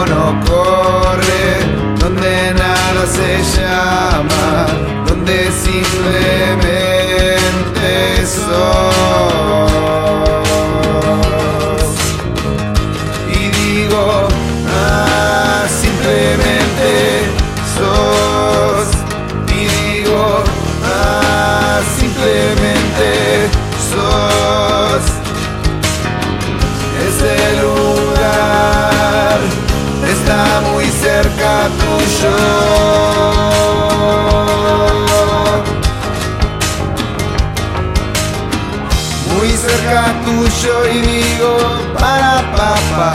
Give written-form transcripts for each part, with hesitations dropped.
no corre, donde nada se llama, donde simplemente sos. Y digo, simplemente sos. Y digo, simplemente sos. Ese lugar está muy cerca tuyo. Muy cerca tuyo y digo, para papá,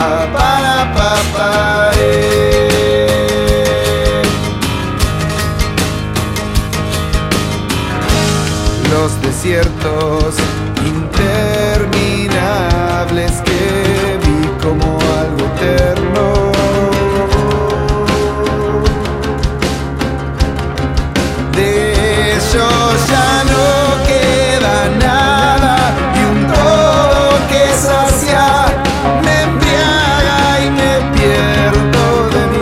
Los desiertos interminables que vi como algo eterno. De ellos ya no queda nada y un todo que sacia me embriaga y me pierdo de mí.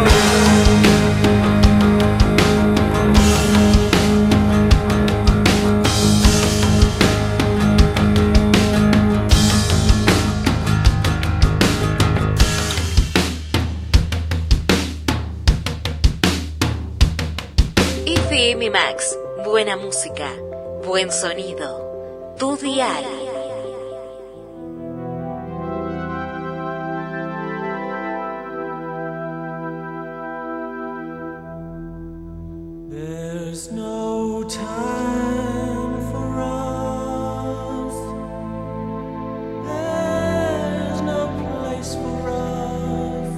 FM Max, buena música, buen sonido, tu dial. There's no time for us. There's no place for us.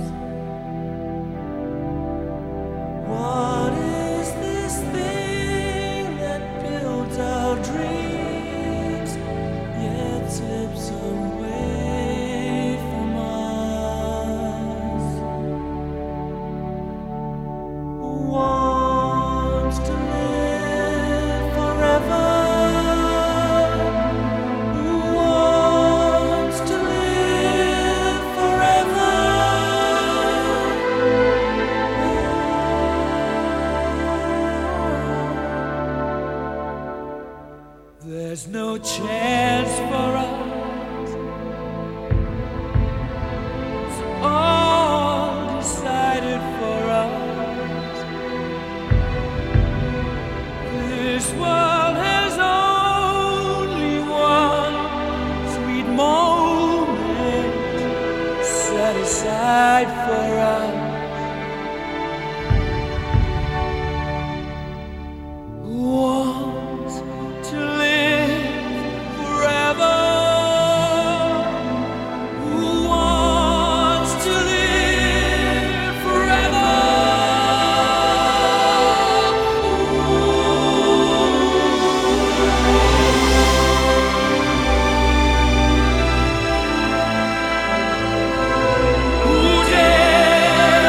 What is this thing that builds our dreams, yet slips away from us? Wants to live forever. Who wants to live forever? There's no chance for us. It's all decided for us. This world has only one sweet moment set aside for us. Who wants to live forever? Who wants to live forever? Who dares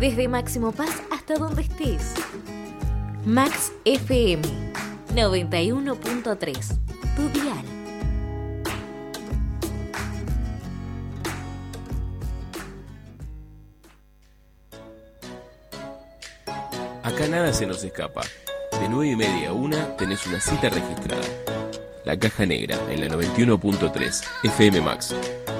desde Máximo Paz hasta donde estés. Max FM 91.3, tu dial. Acá nada se nos escapa. De 9:30 a 1 tenés una cita registrada. La Caja Negra en la 91.3 FM Max.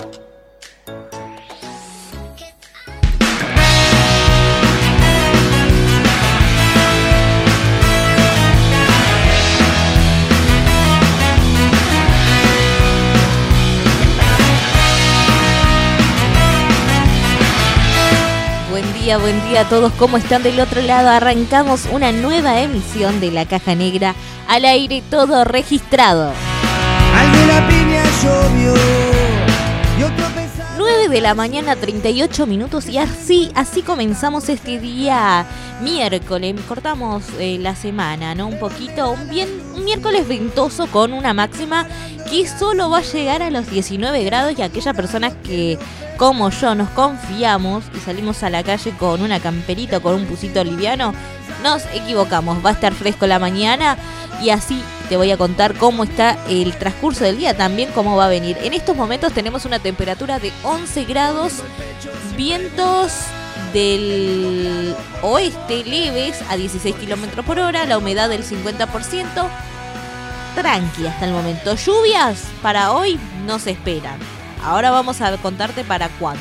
Buen día a todos, ¿cómo están del otro lado? Arrancamos una nueva emisión de La Caja Negra, al aire, todo registrado. Al de la piña llovió y otro pesado. 9 de la mañana, 38 minutos, y así comenzamos este día miércoles. Cortamos la semana, ¿no? Un poquito, un miércoles ventoso con una máxima que solo va a llegar a los 19 grados, y aquellas personas que, como yo, nos confiamos y salimos a la calle con una camperita, con un pusito liviano, nos equivocamos. Va a estar fresco la mañana y así te voy a contar cómo está el transcurso del día, también cómo va a venir. En estos momentos tenemos una temperatura de 11 grados, vientos del oeste leves a 16 km por hora, la humedad del 50%. Tranqui hasta el momento. Lluvias para hoy no se esperan. Ahora vamos a contarte para cuándo.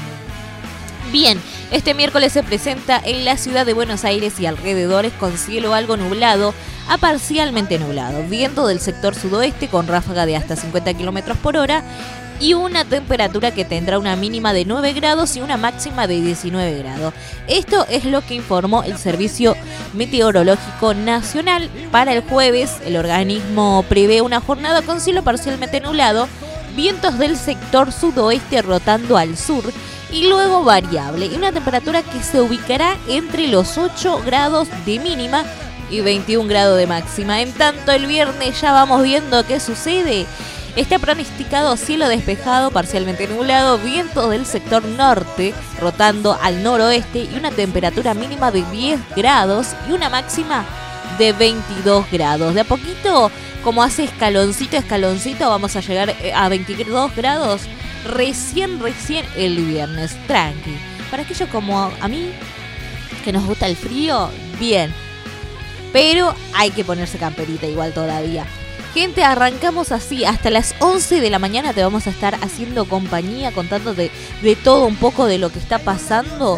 Bien, este miércoles se presenta en la ciudad de Buenos Aires y alrededores con cielo algo nublado a parcialmente nublado, viento del sector sudoeste con ráfaga de hasta 50 km por hora y una temperatura que tendrá una mínima de 9 grados y una máxima de 19 grados. Esto es lo que informó el Servicio Meteorológico Nacional. Para el jueves, el organismo prevé una jornada con cielo parcialmente nublado, vientos del sector sudoeste rotando al sur y luego variable, y una temperatura que se ubicará entre los 8 grados de mínima y 21 grados de máxima. En tanto, el viernes ya vamos viendo qué sucede. Está pronosticado cielo despejado, parcialmente nublado, vientos del sector norte rotando al noroeste y una temperatura mínima de 10 grados y una máxima de 22 grados. De a poquito, como hace escaloncito, vamos a llegar a 22 grados recién el viernes. Tranqui. Para aquellos como a mí, que nos gusta el frío, bien. Pero hay que ponerse camperita igual todavía. Gente, arrancamos así, hasta las 11 de la mañana te vamos a estar haciendo compañía, contándote de todo un poco de lo que está pasando.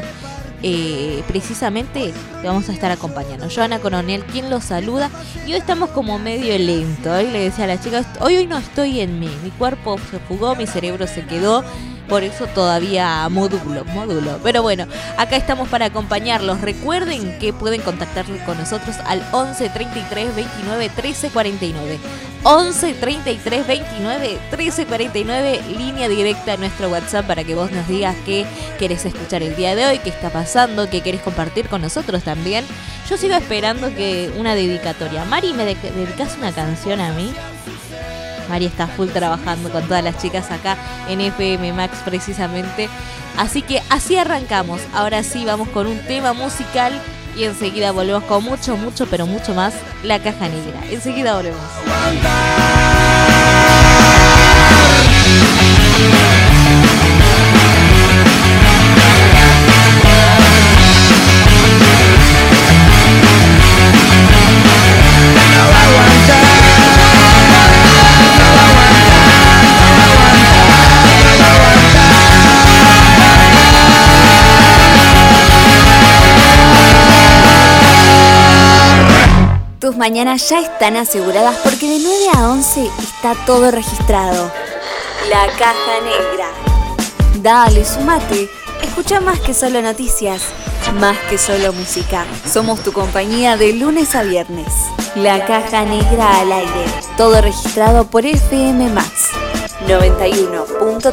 Precisamente te vamos a estar acompañando. Joana Coronel, quien los saluda, y hoy estamos como medio lento. Hoy le decía a las chicas, hoy no estoy en mí, mi cuerpo se fugó, mi cerebro se quedó, por eso todavía modulo. Pero bueno, acá estamos para acompañarlos. Recuerden que pueden contactarse con nosotros al 11 33 29 13 49. 11 33 29 13 49, línea directa a nuestro WhatsApp para que vos nos digas qué querés escuchar el día de hoy, qué está pasando, qué querés compartir con nosotros también. Yo sigo esperando que una dedicatoria. Mari, ¿me dedicás una canción a mí? Mari está full trabajando con todas las chicas acá en FM Max precisamente. Así que así arrancamos. Ahora sí vamos con un tema musical y enseguida volvemos con mucho, pero mucho más La Caja Negra. Enseguida volvemos. Tus mañanas ya están aseguradas porque de 9 a 11 está todo registrado. La Caja Negra. Dale, sumate. Escucha más que solo noticias, más que solo música. Somos tu compañía de lunes a viernes. La Caja Negra al aire. Todo registrado por FM Max 91.3.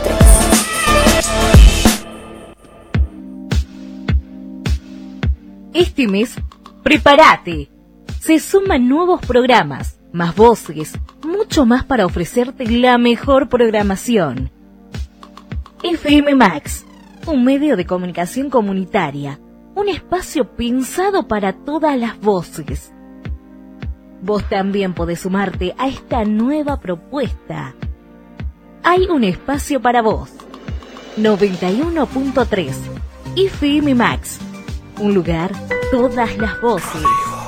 Este mes, prepárate. Se suman nuevos programas, más voces, mucho más para ofrecerte la mejor programación. FM Max, un medio de comunicación comunitaria, un espacio pensado para todas las voces. Vos también podés sumarte a esta nueva propuesta. Hay un espacio para vos. 91.3 FM Max. Un lugar, todas las voces.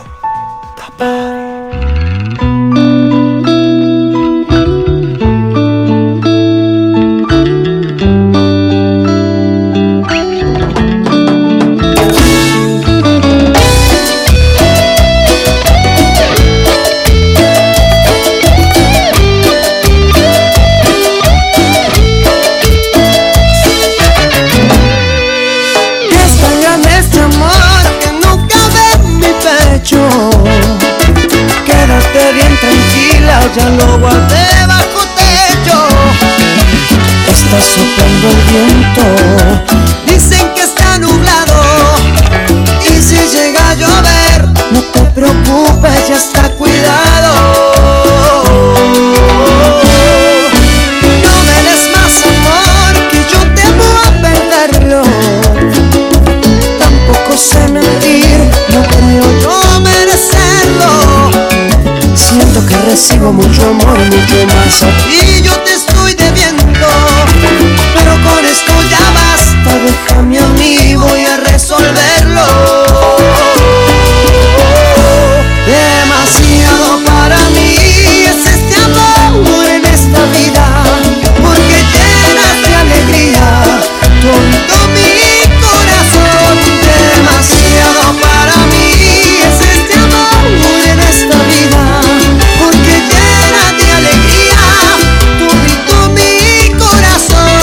Quédate bien tranquila, ya lo guardé bajo techo. Está soplando el viento, dicen que está nublado. Y si llega a llover, no te preocupes, ya está cuidado. No me des más amor, que yo temo a perderlo. Tampoco sé mentir, no creo yo merecerlo. Siento que recibo mucho amor, mucho más a ti yo te estoy debiendo. Pero con esto ya basta, déjame a mí, voy a resolverlo. Demasiado para mí es este amor en esta vida, porque llenas de alegría todo mi corazón. Demasiado para mí es este amor en esta vida, porque llena de alegría todo mi corazón.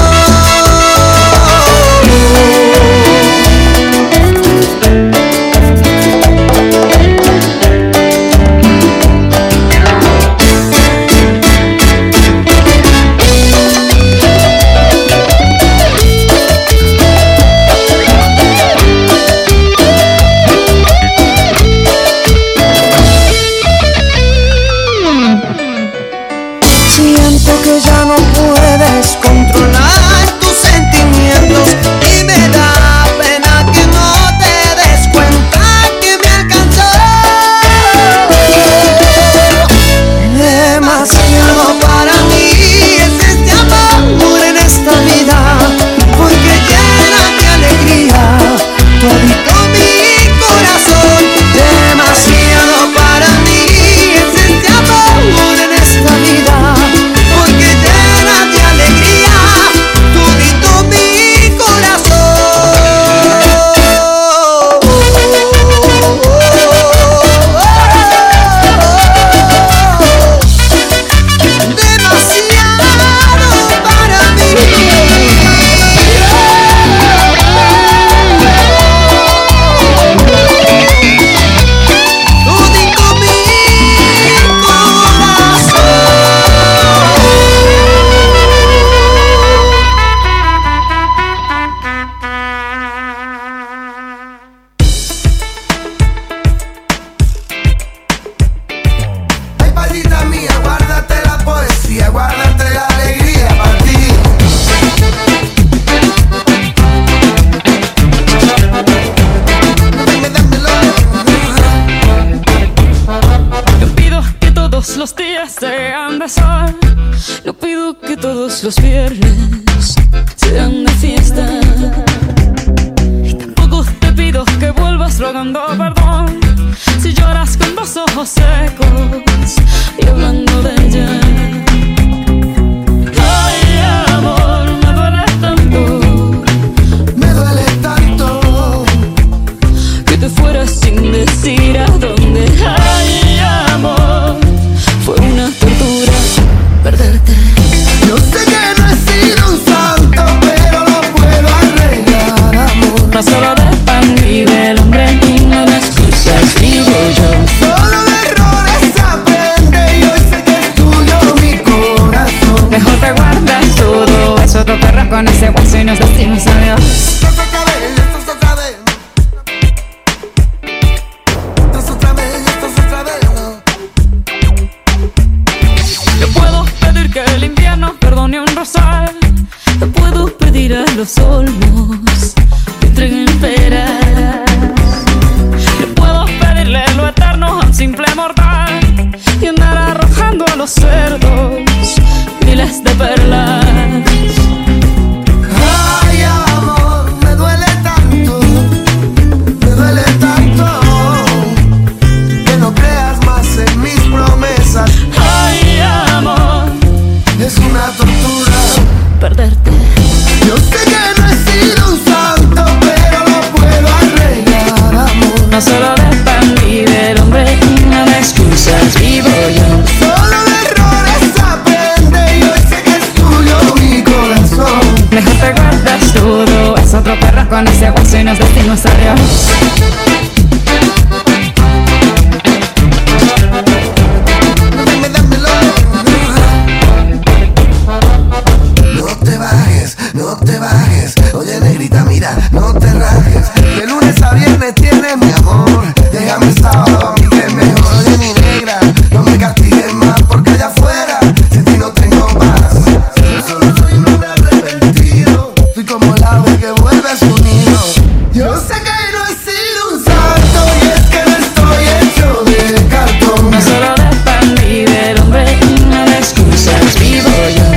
Siento que ya no puedes controlar tus sentimientos y me da pena que no te des cuenta que me alcanzó. Demasiado para mí es este amor en esta vida, porque llena de alegría todo mi corazón. Demasiado para mí es este amor en esta vida, porque llena de alegría todo mi corazón. Demasiado para mí. Todito mi corazón. Ay, palita mía, guárdate la poesía, guárdate la alegría para ti. Dámelo. Yo pido que todos los días sean de sol. Yo pido que todos los viernes sean de fiesta. Y tampoco te pido que vuelvas rogando perdón si lloras con los ojos secos y hablando de ella. Ay, amor, me duele tanto, Me duele tanto. que te fueras sin decir a dónde. Ay, amor, fue una tortura perderte. Yo sé que no he sido un santo, pero lo puedo arreglar, amor. No solo de pan vive el hombre y no de excusas vivo yo. Solo de errores aprende y hoy sé que es tuyo mi corazón. Mejor te guardas todo eso, tu perro con ese hueso y nos decimos adiós. Esto es otra vez, esto es otra vez. Esto es otra vez, esto es otra vez. Yo puedo pedir que el invierno perdone un rosal. Te puedo pedir a los olmos que entreguen peras. No solo dependí del hombre y no de excusas vivo yo. Solo de errores aprende y hoy sé que es tuyo mi corazón. Mejor te guardas todo, es otro perro con ese hueso y nos decimos adiós. No te bajes, oye negrita, mira, no te rajes. De lunes a viernes tienes mi amor, déjame sábado a mí que es mejor. Oye mi negra, no me castigues más porque allá afuera sin ti no tengo paz. Yo solo soy un hombre arrepentido, soy como el ave que vuelve a su nido. Yo sé que no he sido un santo y es que no estoy hecho de cartón. No solo dependí del hombre y no de excusas vivo yo.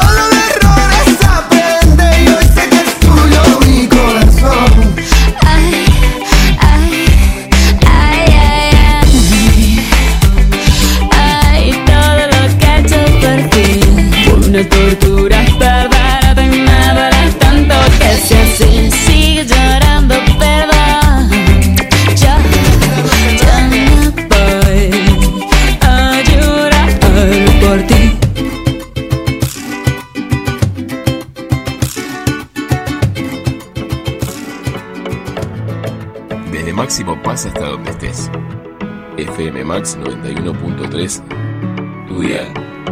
Una tortura perderte y me duele tanto que si así sigues llorando perdón. Ya no voy a llorar por ti. Desde Máximo Paz hasta donde estés. FM Max 91.3, tu dial.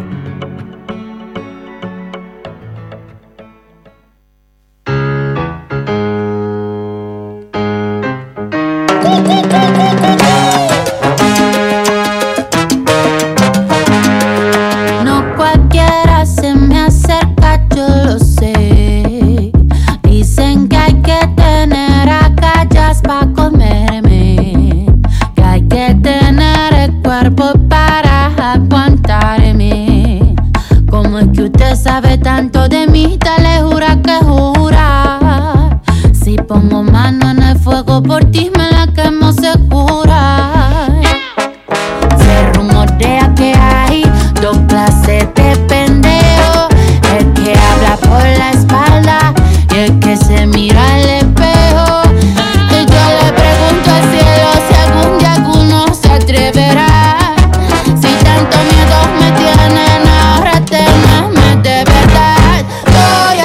No cualquiera se me acerca, yo lo sé. Dicen que hay que tener agallas pa' comerme, que hay que tener el cuerpo para aguantarme. ¿Cómo es que usted sabe tanto de mí? Dale, jura que jura. Si pongo mano en el fuego por ti me la quemo segura. Se rumorea que hay dos clases de pendejo: el que habla por la espalda y el que se mira al espejo. Y yo le pregunto al cielo si algún día alguno se atreverá. Si tanto miedo me tienen, ahora tenerme de verdad. Voy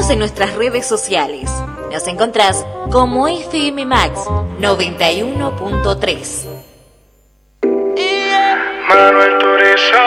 Seguinos en nuestras redes sociales. Nos encontrás como FM Max 91.3. Manuel Turizo.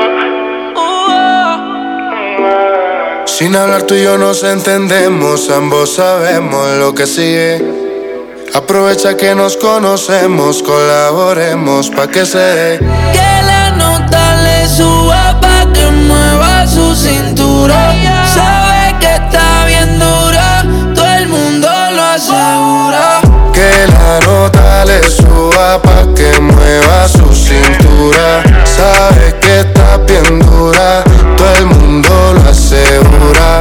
Sin hablar tú y yo nos entendemos, ambos sabemos lo que sigue. Aprovecha que nos conocemos, colaboremos pa' que se dé. Que la nota le suba pa' que mueva su cintura. Sabe que está bien dura, todo el mundo lo asegura. Que la nota le suba pa' que mueva su cintura. Sabe que está bien dura, todo el mundo lo asegura.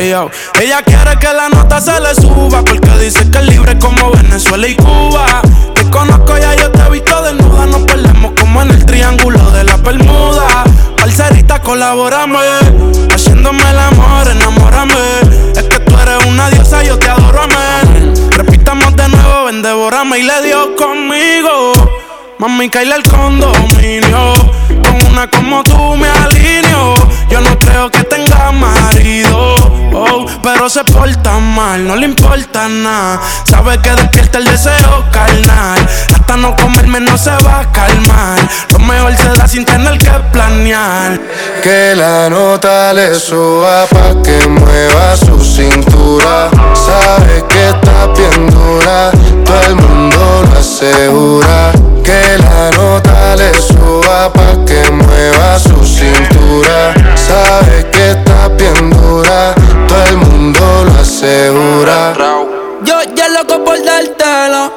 Ella quiere que la nota se le suba, porque dice que es libre como Venezuela y Cuba. Te conozco ya, yo te he visto desnuda. Nos perdemos como en el triángulo de la Bermuda. Parcerita, colabórame, haciéndome el amor, enamórame. Es que tú eres una diosa, yo te adoro, amén. Repitamos de nuevo, ven, devórame. Y le dio conmigo, mami, caíle el condominio. Con una como tú me alineo. Yo no creo que tenga marido, pero se porta mal, no le importa nada. Sabe que despierta el deseo carnal. Hasta no comerme no se va a calmar. Lo mejor se da sin tener que planear. Que la nota le suba pa' que mueva su cintura. Sabe que está bien dura, todo el mundo lo asegura. Que la nota le suba pa' que mueva su cintura. Sabe que está bien dura, todo el mundo lo asegura. Yo ya loco por dártelo,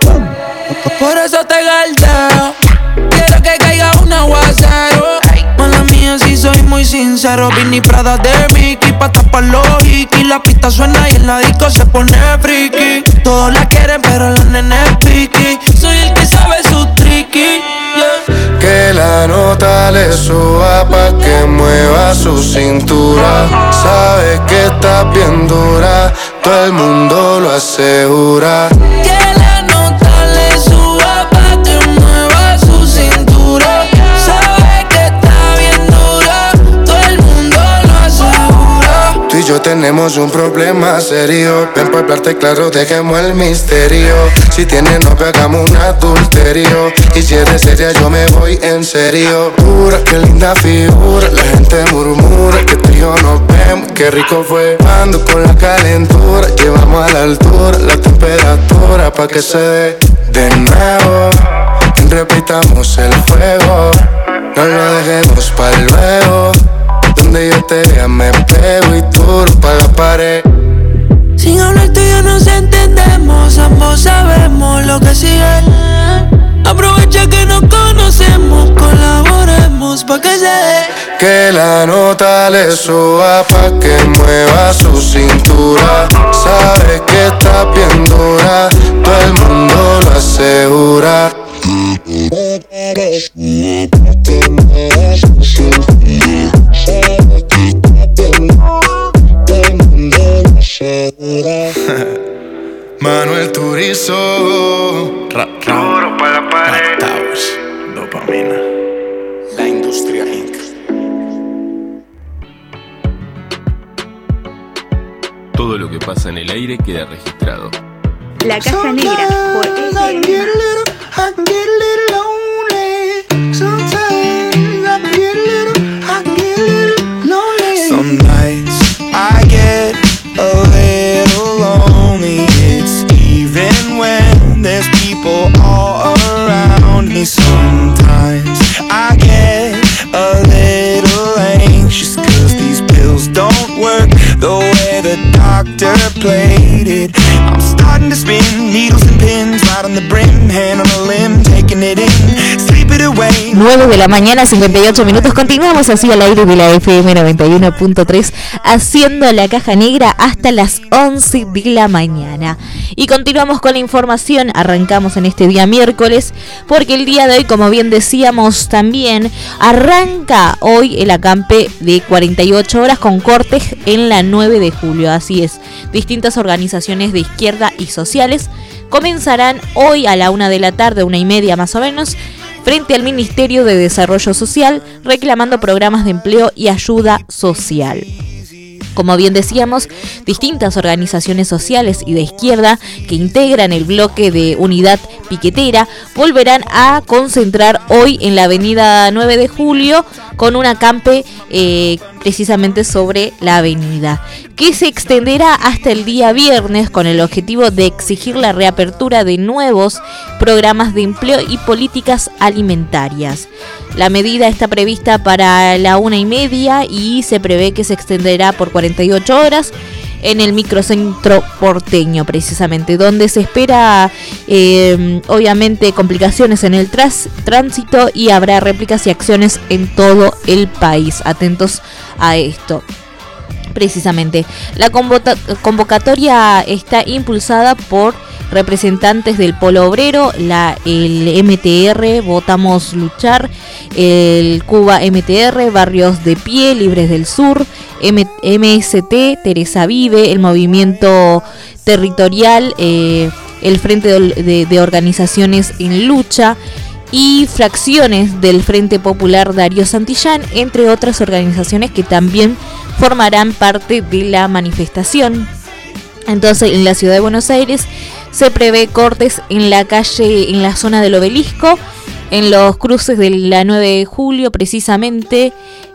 por eso te galdeo. Quiero que caiga un aguacero. Mala mía, si soy muy sincero. Vinny Prada de Mickey pa' tapar los hikis. La pista suena y en la disco se pone friki. Todos la quieren pero la nena es piqui. Soy el que sabe su tricky, yeah. Que la nota le suba pa' que mueva su cintura. Sabe que está bien dura, todo el mundo lo asegura. Que la nota le suba pa' que mueva su cintura. Sabe que está bien dura, todo el mundo lo asegura. Tú y yo tenemos un problema serio. Ven pa' hablarte claro, dejemos el misterio. Si tienes novio, hagamos un adulterio. Y si eres seria, yo me voy en serio. Pura, qué linda figura. La gente murmura que tú y yo nos vemos. Qué rico fue cuando con la calentura llevamos a la altura la temperatura pa' que se dé de nuevo. Repitamos el fuego, no lo dejemos pa' luego. Donde yo te vea me pego y tú pa' la pared. Sin hablar tú y yo nos entendemos, ambos sabemos lo que sigue. Aprovecha que nos conocemos, colaboremos pa' que se dé. Que la nota le suba pa' que mueva su cintura. Sabe que está bien dura, todo el mundo lo asegura. Manuel Turizo, duro pa' la pared. Towers, dopamina. La industria Inc. Todo lo que pasa en el aire queda registrado. La Caja Negra por FM. Some nights I get a little lonely. It's even when there's people all around me. Sometimes I get a little anxious 'cause these pills don't work the way the doctor played it. I'm starting to spin needles and pins right on the brim, hand on a limb, taking it in, sleep it away. 9 de la mañana, 58 minutos. Continuamos así al aire de la FM 91.3, haciendo la Caja Negra hasta las 11 de la mañana. Y continuamos con la información. Arrancamos en este día miércoles, porque el día de hoy, como bien decíamos también, arranca hoy el acampe de 48 horas con cortes en la 9 de julio. Así es, distintas organizaciones de izquierda y sociales comenzarán hoy a la 1 de la tarde, 1:30 más o menos, frente al Ministerio de Desarrollo Social, reclamando programas de empleo y ayuda social. Como bien decíamos, distintas organizaciones sociales y de izquierda que integran el bloque de Unidad Piquetera volverán a concentrar hoy en la avenida 9 de Julio con un acampe precisamente sobre la avenida, que se extenderá hasta el día viernes con el objetivo de exigir la reapertura de nuevos programas de empleo y políticas alimentarias. La medida está prevista para la 1:30 y se prevé que se extenderá por 48 horas en el microcentro porteño, precisamente, donde se espera obviamente complicaciones en el tránsito y habrá réplicas y acciones en todo el país. Atentos a esto. Precisamente, la convocatoria está impulsada por representantes del Polo Obrero, el MTR, Votamos Luchar, el Cuba MTR, Barrios de Pie, Libres del Sur, MST, Teresa Vive, el Movimiento Territorial, el Frente de Organizaciones en Lucha y fracciones del Frente Popular Darío Santillán, entre otras organizaciones que también formarán parte de la manifestación. Entonces, en la ciudad de Buenos Aires se prevé cortes en la calle, en la zona del Obelisco, en los cruces de la 9 de julio precisamente,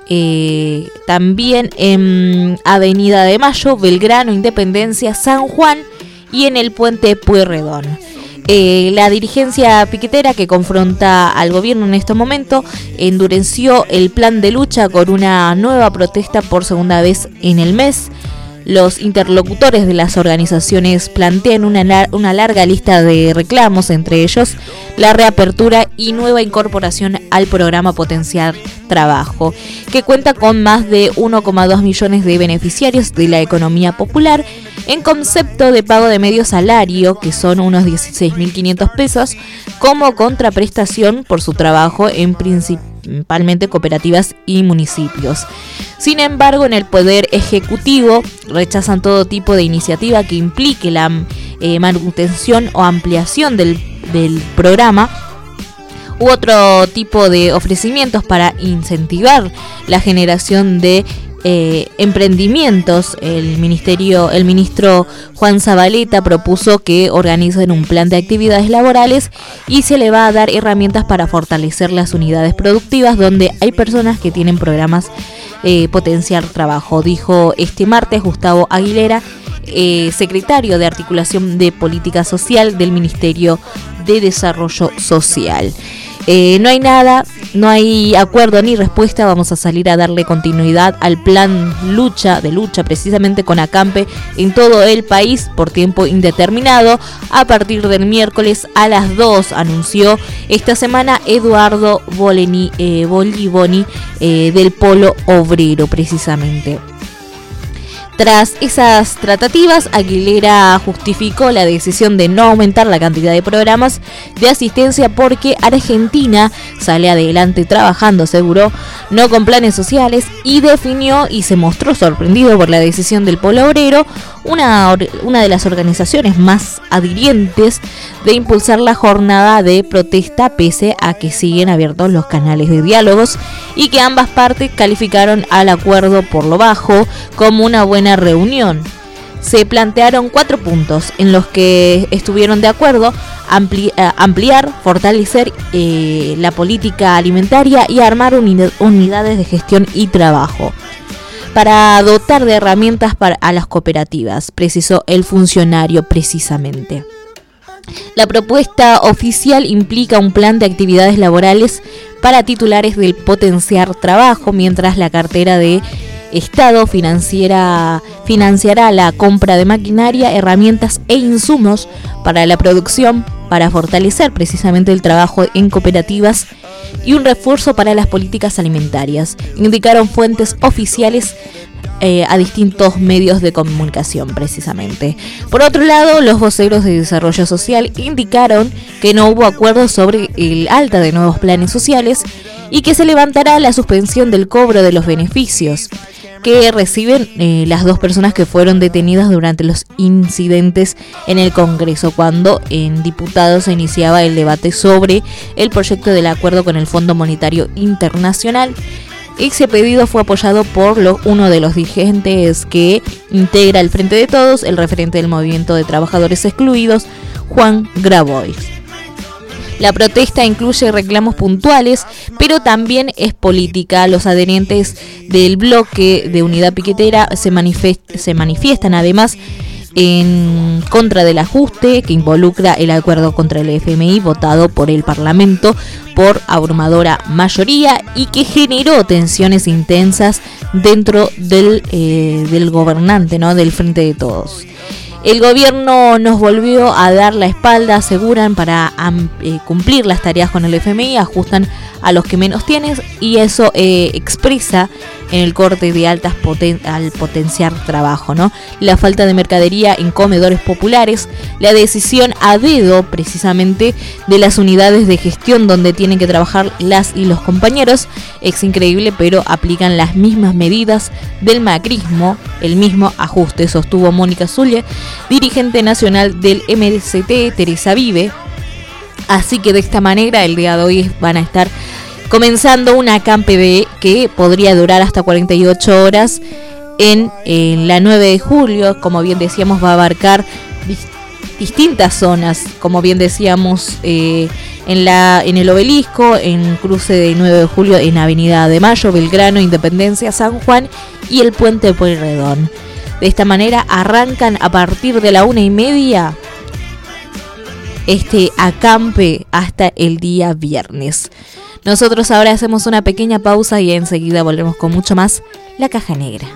también en Avenida de Mayo, Belgrano, Independencia, San Juan y en el puente Pueyrredón. La dirigencia piquetera que confronta al gobierno en este momento endureció el plan de lucha con una nueva protesta por segunda vez en el mes. Los interlocutores de las organizaciones plantean una larga lista de reclamos, entre ellos la reapertura y nueva incorporación al programa Potenciar Trabajo, que cuenta con más de 1,2 millones de beneficiarios de la economía popular en concepto de pago de medio salario, que son unos 16.500 pesos, como contraprestación por su trabajo en principalmente cooperativas y municipios. Sin embargo, en el Poder Ejecutivo rechazan todo tipo de iniciativa que implique la manutención o ampliación del programa u otro tipo de ofrecimientos para incentivar la generación de emprendimientos. El ministro Juan Zabaleta propuso que organicen un plan de actividades laborales y se le va a dar herramientas para fortalecer las unidades productivas donde hay personas que tienen programas Potenciar Trabajo, dijo este martes Gustavo Aguilera, secretario de Articulación de Política Social del Ministerio de Desarrollo Social. No hay acuerdo ni respuesta. Vamos a salir a darle continuidad al plan de lucha precisamente con acampe en todo el país por tiempo indeterminado a partir del miércoles a las 2, anunció esta semana Eduardo Boliboni del Polo Obrero precisamente. Tras esas tratativas, Aguilera justificó la decisión de no aumentar la cantidad de programas de asistencia porque Argentina sale adelante trabajando, aseguró, no con planes sociales, y definió y se mostró sorprendido por la decisión del Polo Obrero, una de las organizaciones más adhirientes, de impulsar la jornada de protesta pese a que siguen abiertos los canales de diálogos y que ambas partes calificaron al acuerdo por lo bajo como una buena reunión. Se plantearon 4 puntos en los que estuvieron de acuerdo: ampliar, fortalecer la política alimentaria y armar unidades de gestión y trabajo para dotar de herramientas a las cooperativas, precisó el funcionario precisamente. La propuesta oficial implica un plan de actividades laborales para titulares del Potenciar Trabajo, mientras la cartera de Estado financiará la compra de maquinaria, herramientas e insumos para la producción, para fortalecer precisamente el trabajo en cooperativas y un refuerzo para las políticas alimentarias, indicaron fuentes oficiales a distintos medios de comunicación precisamente. Por otro lado, los voceros de Desarrollo Social indicaron que no hubo acuerdo sobre el alta de nuevos planes sociales y que se levantará la suspensión del cobro de los beneficios que reciben las 2 personas que fueron detenidas durante los incidentes en el Congreso, cuando en diputados se iniciaba el debate sobre el proyecto del acuerdo con el Fondo Monetario Internacional Ese pedido fue apoyado por uno de los dirigentes que integra el Frente de Todos, el referente del Movimiento de Trabajadores Excluidos, Juan Grabois. La protesta incluye reclamos puntuales, pero también es política. Los adherentes del bloque de Unidad Piquetera se manifiestan además en contra del ajuste que involucra el acuerdo contra el FMI votado por el Parlamento por abrumadora mayoría y que generó tensiones intensas dentro del gobernante, ¿no?, del Frente de Todos. El gobierno nos volvió a dar la espalda, aseguran, para cumplir las tareas con el FMI, ajustan a los que menos tienen y eso expresa en el corte de altas al potenciar trabajo, ¿no? La falta de mercadería en comedores populares, la decisión a dedo precisamente de las unidades de gestión donde tienen que trabajar las y los compañeros. Es increíble, pero aplican las mismas medidas del macrismo, el mismo ajuste, sostuvo Mónica Zulle, dirigente nacional del MST, Teresa Vive. Así que de esta manera el día de hoy van a estar comenzando una acampe que podría durar hasta 48 horas en la 9 de julio. Como bien decíamos, va a abarcar distintas zonas, como bien decíamos, en el Obelisco, en cruce de 9 de julio, en Avenida de Mayo, Belgrano, Independencia, San Juan y el Puente Pueyrredón. De esta manera arrancan a partir de la 1:30 este acampe hasta el día viernes. Nosotros ahora hacemos una pequeña pausa y enseguida volvemos con mucho más La Caja Negra.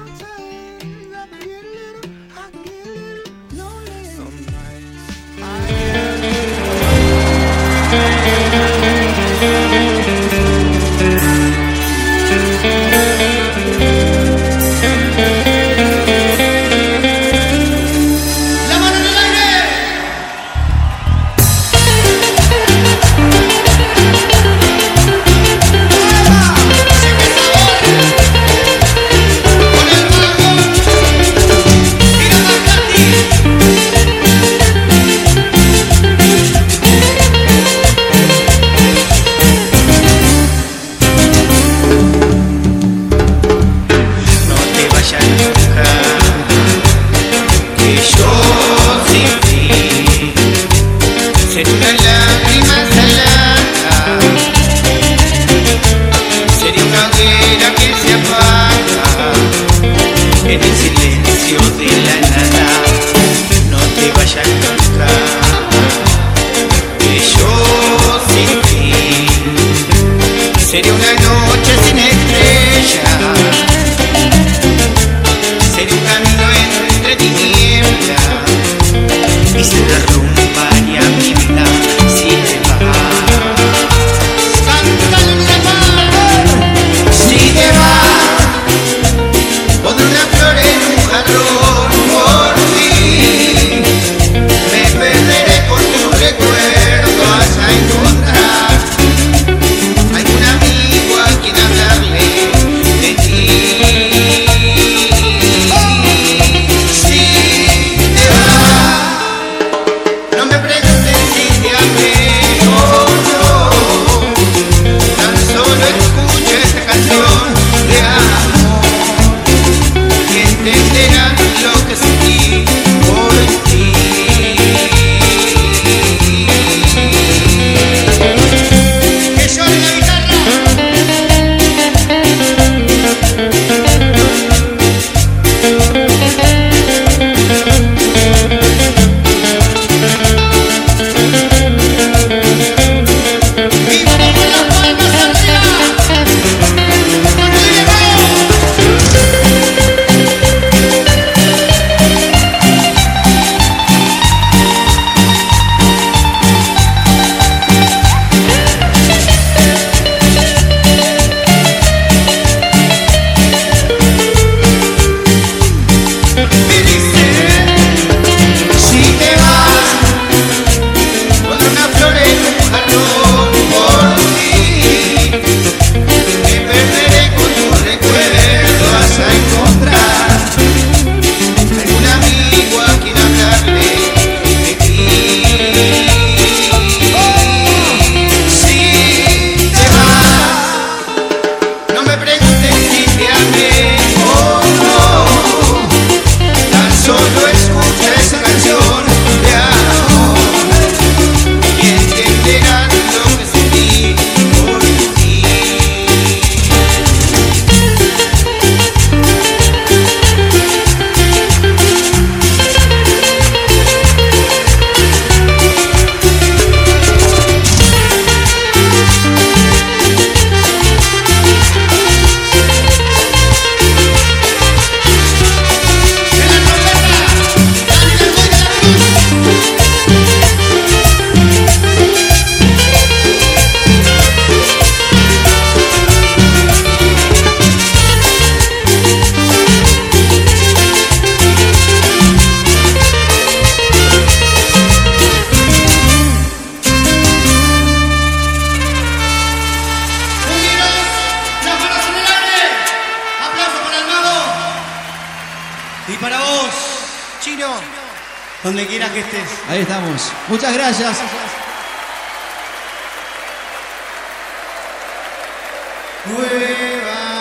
Sería una noche sin estrellas, sería un camino entre tinieblas, y se derrumbaría mi vida si te vas. Cántale un amor, si te vas, pondré una flor en un jarrón por ti, me perderé por tu recuerdo hasta encontrar Y para vos, Chino, donde quieras que estés. Ahí estamos. Muchas gracias. Nueva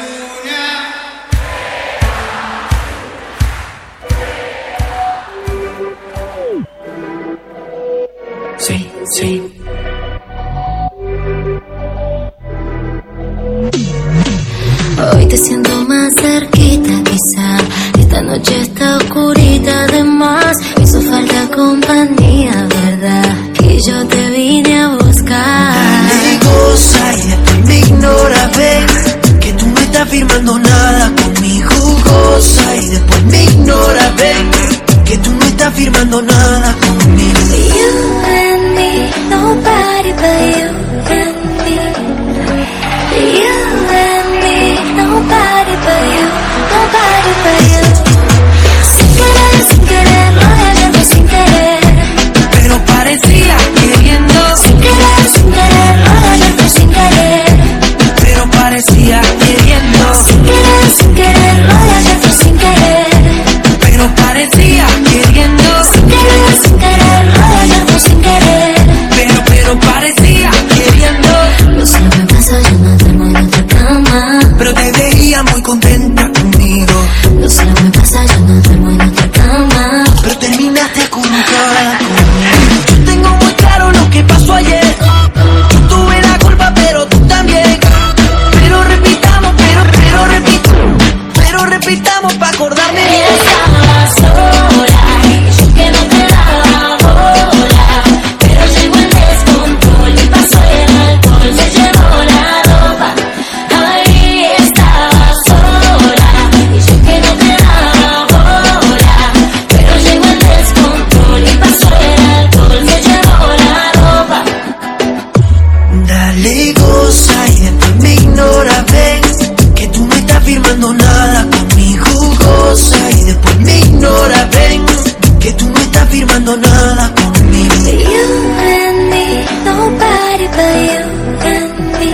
luna. Sí, sí. Hoy te siento más cerquita, quizá esta noche está oscurita de más. Hizo falta compañía, ¿verdad? Y yo te vine a buscar. Dale, goza y después me ignora, ves que tú no estás firmando nada conmigo. Goza y después me ignora, ves que tú no estás firmando nada conmigo. You and me, nobody but you and me. You and me, nobody but you, nobody but you. Sin querer, rodeando sin querer. Pero parecía queriendo. Sin querer, rodeando sin querer. Pero parecía queriendo. Sin querer, rodeando sin querer. Pero parecía queriendo. Sin querer, rodeando sin querer. Pero parecía queriendo. No sé lo que pasa, yo no duermo en otra cama. Pero te veía muy contenta conmigo. No sé lo que pasa, yo no duermo en otra cama. Pero terminaste con un cara conmigo. Yo tengo muy claro lo que pasó ayer. Yo tuve la culpa, pero tú también. Pero repitamos, pero repitamos para acordarme bien. Estaba sola y yo que no te daba bola. Pero llegó el descontrol y pasó el alcohol, se llevó la ropa. Ahí estaba sola y yo que no te daba bola. Pero llegó el descontrol y pasó el alcohol, se llevó la ropa. Dale, goza y después me ignora, ves que tú no estás firmando nada conmigo. Goza y después me ignora, ven que tú no estás firmando nada conmigo. You and me, nobody but you and me.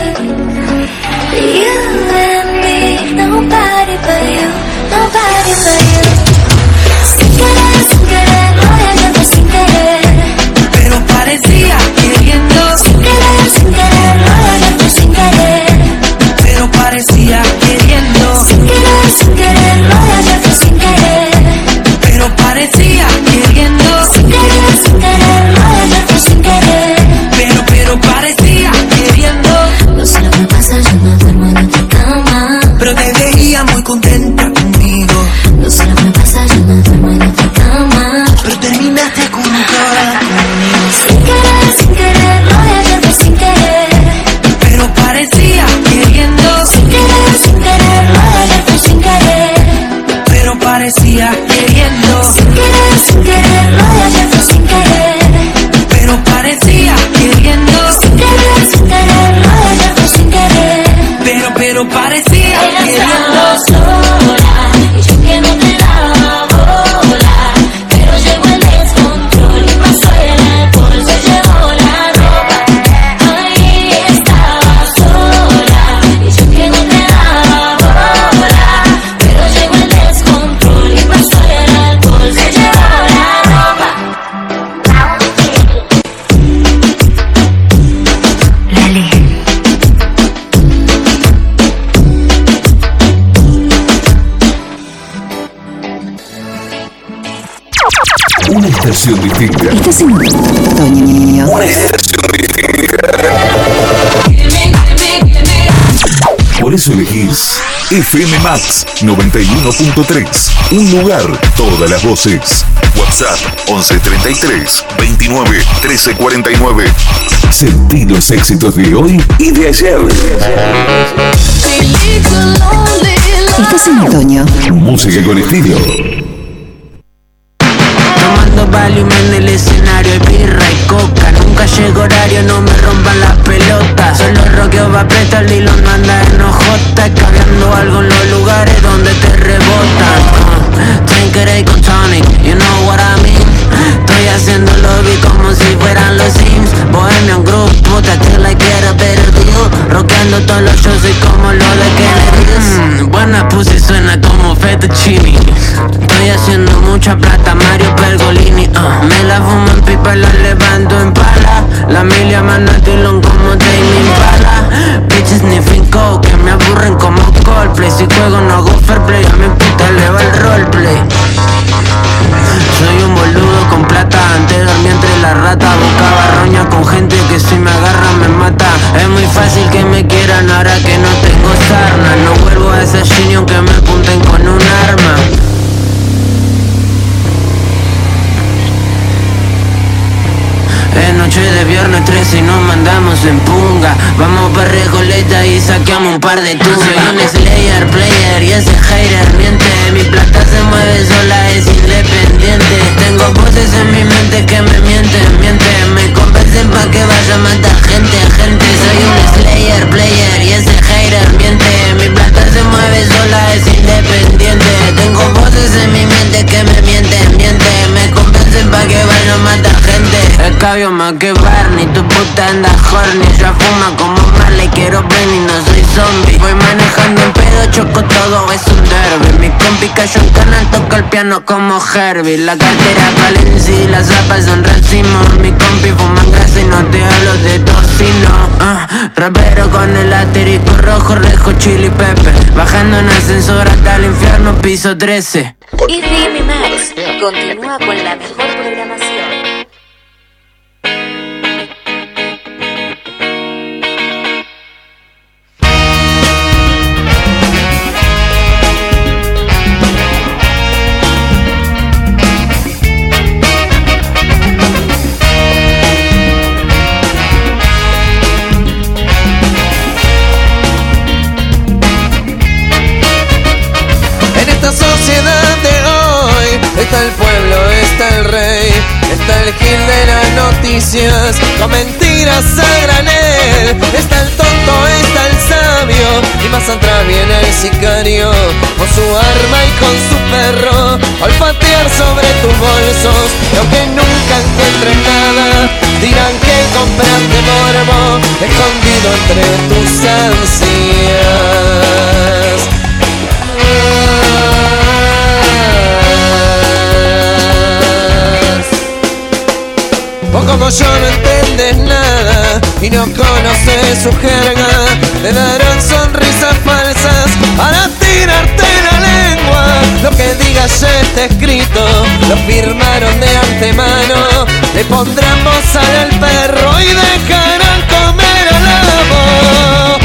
You and me, nobody but you, nobody but you. Sin querer, rodeando sin querer. Pero parecía queriendo. Sin querer, rodeando sin querer. Pero parecía queriendo. Sin querer, rodeando sin querer. Pero parecía queriendo. Sin querer, rodeando sin querer. Pero parecía queriendo. No sé lo que pasa, yo no duermo en otra cama. Pero te veía muy contenta conmigo. No sé lo que pasa, yo no duermo en otra cama. Pero terminaste con un cara conmigo. Sin querer, rodeando sin querer. Pero parecía queriendo. Sin querer, rodeando sin querer. Pero parecía queriendo. Sin querer, rodeando sin querer. Pero parecía queriendo. Sin querer, rodeando sin querer. Pero parecía queriendo. Sola y yo que no te daba bola. Pero llegó el descontrol y pasó el alcohol, se llevó la ropa. Ahí estaba sola y yo que no te daba bola. Pero llegó el descontrol y pasó el alcohol, se llevó la ropa. Lali. Una estación distinta. Estás en Otoño. Una estación distinta. Por eso elegís FM Max 91.3. Un lugar, todas las voces. WhatsApp 1133 29 13 49. Sentí los éxitos de hoy y de ayer. Estás en Otoño. Música con estilo. Tomando Valium en el escenario, hay birra y coca. Nunca llega horario, no me rompan las pelotas. Solo roqueo va presto, el Dilo no anda en ojota. Cambiando algo en los lugares donde te rebotan. Tanqueray con tonic, you know what I mean. Estoy haciendo lobby como si fueran los Sims. Bohemian Group, puta, till I get a better deal. Rockeando todos los shows, soy como lo de Kennedy. Buena pussy suena como fettuccine. mucha plata, Mario Pergolini. Me la fumo en pipa y la levanto en pala. La milia manatilón como Tame Impala. Bitches sniffing coke que me aburren como Coldplay. Si juego no hago fair play, a mi puta le va el roleplay. Soy un boludo con plata, antes dormía entre la rata. Buscaba roña con gente que si me agarra me mata. Es muy fácil que me quieran ahora que no tengo sarna. No vuelvo a ese shiny aunque me apunten con un arma. Es noche de viernes 13 y nos mandamos en punga. Vamos pa' Recoleta y saqueamos un par de tungas. Soy un slayer player y ese hater miente. Mi plata se mueve sola, es independiente. Tengo voces en mi mente que me mienten. Me convencen pa' que vaya a matar gente. Soy un slayer player y ese hater miente. Mi plata se mueve sola, es independiente. Tengo voces en mi mente que me mienten. Me convencen pa' que vaya a matar gente. Escabio más que Barney, tu puta anda horny. Yo fuma como Marley, quiero Benny, no soy zombie. Voy manejando en pedo, choco todo, es un derby. Mi compi cayó en canal, toca el piano como Herbie. La cartera Valencia y las zapas son racimos. Mi compi fuman grasa y no te hablo de tocino. Rapero con el asterisco rojo, rejo, chili, pepe. Bajando en ascensor hasta el infierno, piso 13. FM Max continúa con la mejor programación. Está el pueblo, está el rey, está el gil de las noticias, con mentiras a granel. Está el tonto, está el sabio, y más atrás viene el sicario, con su arma y con su perro, olfatear sobre tus bolsos, y aunque nunca encuentres nada, dirán que compraste morbo, escondido entre tus ansias. Vos como yo no entiendes nada y no conoces su jerga. Te darán sonrisas falsas para tirarte la lengua. Lo que digas ya está escrito, lo firmaron de antemano. Le pondrán bozal al perro y dejarán comer al amo.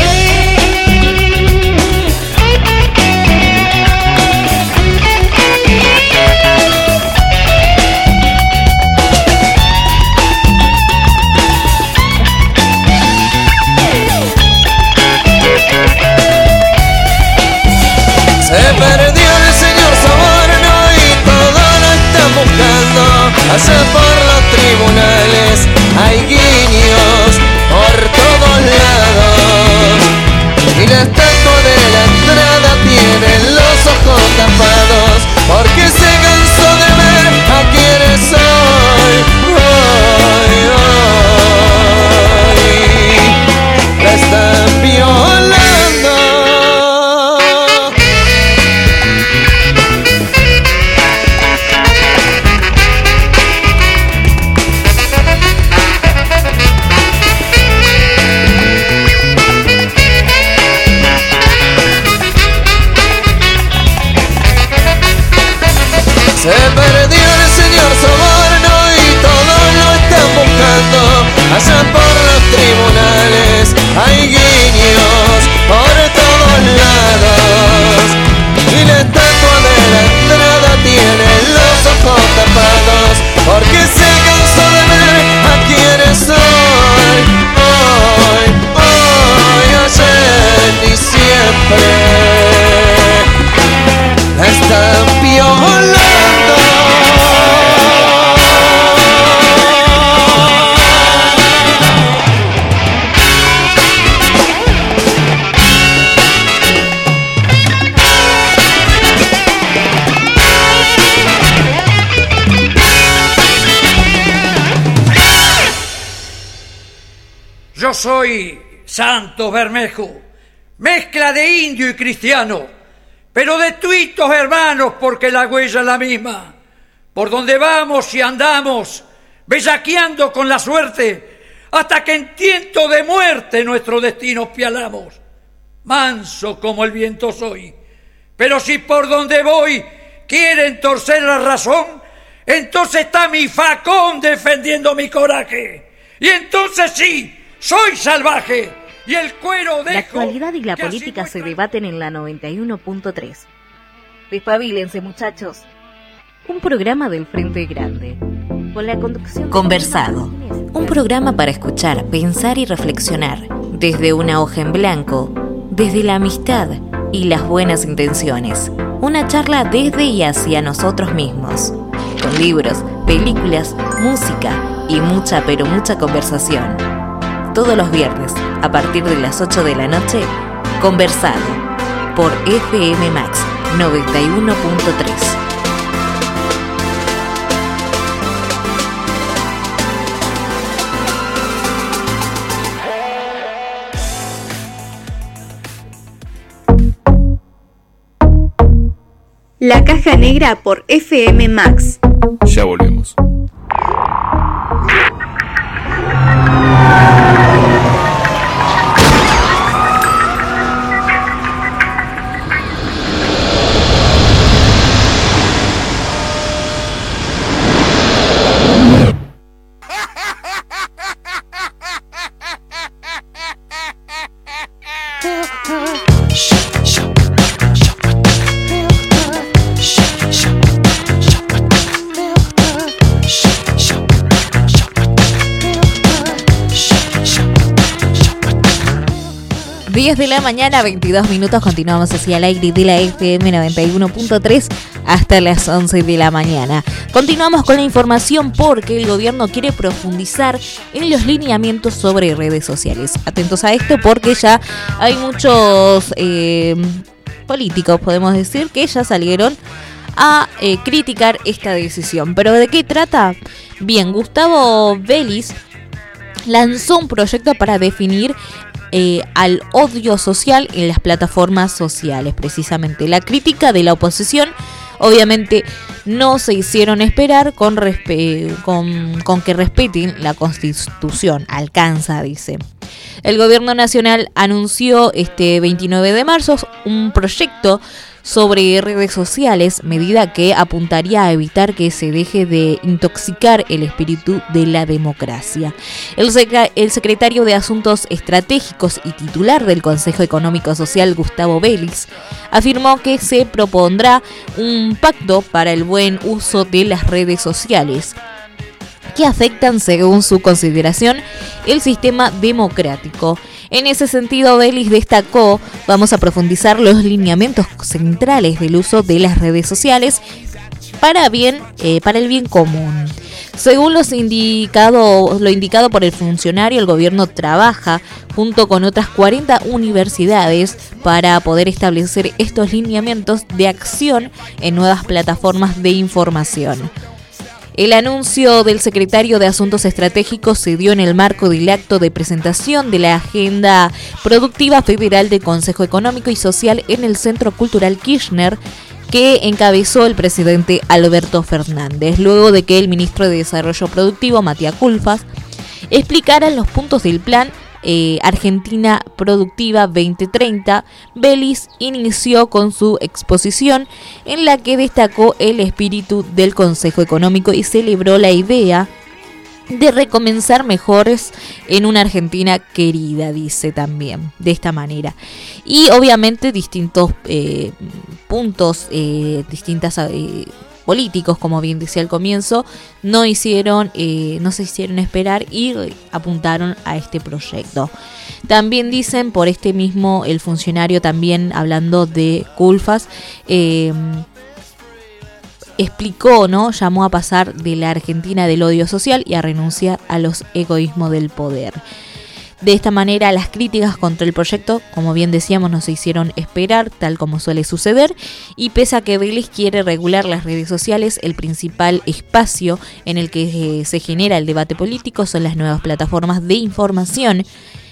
Se perdió el señor Soborno y todo lo están buscando. Allá por los tribunales hay guiños por todos lados. Y la estatua de la entrada tiene los ojos tapados, porque se cansó de ver a quienes soy. Hoy la están violando. Se perdió el señor Soborno y todos lo están buscando. Allá por los tribunales hay guiños por todos lados. Y la estatua de la entrada tiene los ojos tapados, porque se cansó de ver a quienes soy. Hoy, ayer y siempre la están violando. Yo soy Santos Bermejo, mezcla de indio y cristiano, pero de tuitos hermanos porque la huella es la misma. por donde vamos y andamos, bellaqueando con la suerte, hasta que en tiento de muerte nuestro destino pialamos. Manso como el viento soy, pero si por donde voy quieren torcer la razón, entonces está mi facón defendiendo mi coraje. Y entonces sí, soy salvaje y el cuero dejo. La actualidad y la política se debaten en la 91.3. Despabilense, muchachos. Un programa del Frente Grande. Con la conducción Conversado. Un programa para escuchar, pensar y reflexionar. Desde una hoja en blanco, desde la amistad y las buenas intenciones. Una charla desde y hacia nosotros mismos. Con libros, películas, música y mucha pero mucha conversación. Todos los viernes, a partir de las 8 de la noche, Conversado. Por FM Max 91.3. La Caja Negra por FM Max. Ya volvemos. De la mañana, 22 minutos, continuamos hacia el aire de la FM 91.3 hasta las 11 de la mañana. Continuamos con la información porque el gobierno quiere profundizar en los lineamientos sobre redes sociales. Atentos a esto porque ya hay muchos políticos, podemos decir, que ya salieron a criticar esta decisión. ¿Pero de qué trata? Bien, Gustavo Vélez lanzó un proyecto para definir al odio social en las plataformas sociales. Precisamente la crítica de la oposición obviamente no se hicieron esperar con que respeten la Constitución. Alcanza, dice. El gobierno nacional anunció este 29 de marzo un proyecto sobre redes sociales, medida que apuntaría a evitar que se deje de intoxicar el espíritu de la democracia. El secretario de Asuntos Estratégicos y titular del Consejo Económico Social, Gustavo Vélez, afirmó que se propondrá un pacto para el buen uso de las redes sociales, que afectan, según su consideración, el sistema democrático. En ese sentido, Vélez destacó: vamos a profundizar los lineamientos centrales del uso de las redes sociales para el bien común. Según lo indicado por el funcionario, el gobierno trabaja junto con otras 40 universidades para poder establecer estos lineamientos de acción en nuevas plataformas de información. El anuncio del secretario de Asuntos Estratégicos se dio en el marco del acto de presentación de la Agenda Productiva Federal del Consejo Económico y Social en el Centro Cultural Kirchner, que encabezó el presidente Alberto Fernández, luego de que el ministro de Desarrollo Productivo, Matías Culfas, explicara los puntos del plan Argentina Productiva 2030. Vélez inició con su exposición en la que destacó el espíritu del Consejo Económico y celebró la idea de recomenzar mejores en una Argentina querida, dice también, de esta manera. Y obviamente distintos puntos, distintas políticos, como bien decía al comienzo, no se hicieron esperar y apuntaron a este proyecto. También dicen, por este mismo, el funcionario también hablando de Culfas, explicó, ¿no? Llamó a pasar de la Argentina del odio social y a renunciar a los egoísmos del poder. De esta manera, las críticas contra el proyecto, como bien decíamos, no se hicieron esperar, tal como suele suceder, y pese a que Vélez quiere regular las redes sociales, el principal espacio en el que se genera el debate político son las nuevas plataformas de información,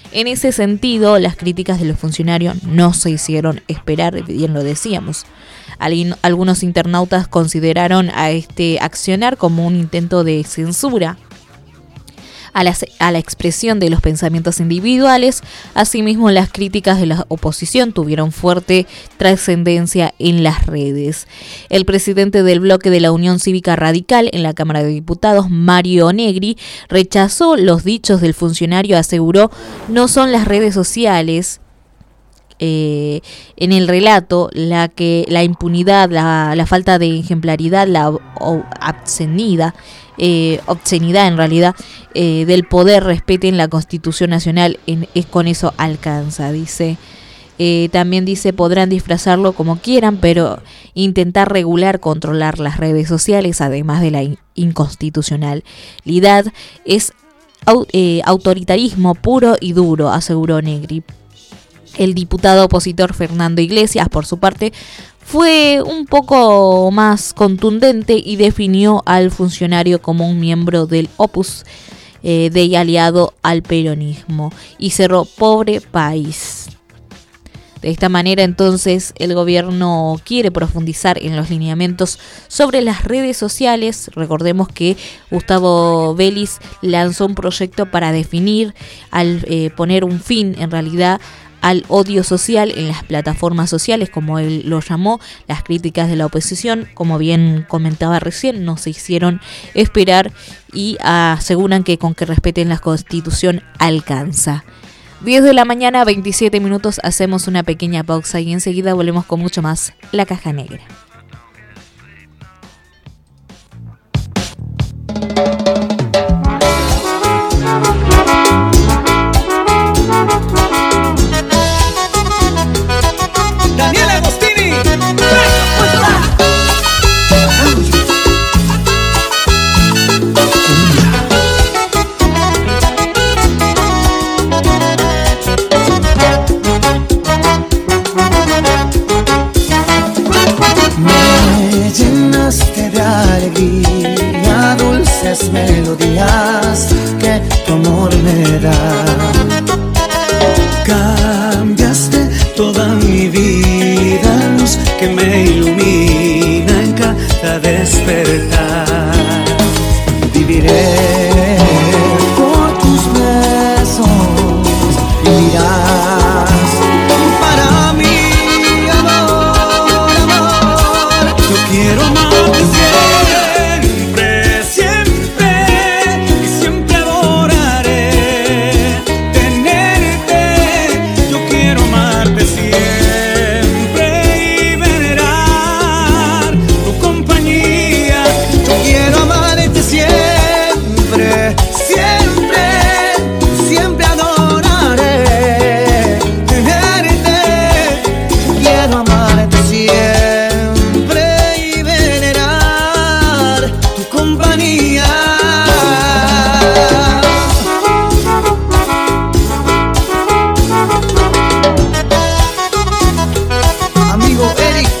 En ese sentido, las críticas de los funcionarios no se hicieron esperar, bien lo decíamos. Algunos internautas consideraron a este accionar como un intento de censura a la expresión de los pensamientos individuales. Asimismo, las críticas de la oposición tuvieron fuerte trascendencia en las redes. El presidente del bloque de la Unión Cívica Radical en la Cámara de Diputados, Mario Negri, rechazó los dichos del funcionario. Aseguró: no son las redes sociales en el relato la impunidad, la falta de ejemplaridad, la obscenidad en realidad del poder respeten la Constitución Nacional, con eso alcanza, dice. También dice: podrán disfrazarlo como quieran, pero intentar regular, controlar las redes sociales, además de la inconstitucionalidad, es autoritarismo puro y duro, aseguró Negri. El diputado opositor Fernando Iglesias, por su parte, fue un poco más contundente y definió al funcionario como un miembro del Opus Dei aliado al peronismo, y cerró: pobre país. De esta manera, entonces, el gobierno quiere profundizar en los lineamientos sobre las redes sociales. Recordemos que Gustavo Vélez lanzó un proyecto para definir, al poner un fin, en realidad, al odio social en las plataformas sociales, como él lo llamó. Las críticas de la oposición, como bien comentaba recién, no se hicieron esperar y aseguran que con que respeten la Constitución alcanza. 10 de la mañana, 27 minutos, hacemos una pequeña pausa y enseguida volvemos con mucho más La Caja Negra. Daniel Agostini. Me llenaste de alegría, dulces melodías que tu amor me da. Cambiaste toda mi vida, luz que me ilumina en cada despertar. Viviré por tus besos, vivirás para mí, amor, amor. Yo quiero amarte siempre, siempre y siempre adoraré tenerte. Yo quiero amarte siempre y venerar tu compañía. Yo quiero amarte siempre, siempre, siempre adoraré tenerte. Yo quiero amarte siempre y venerar tu compañía. Amigo Eric.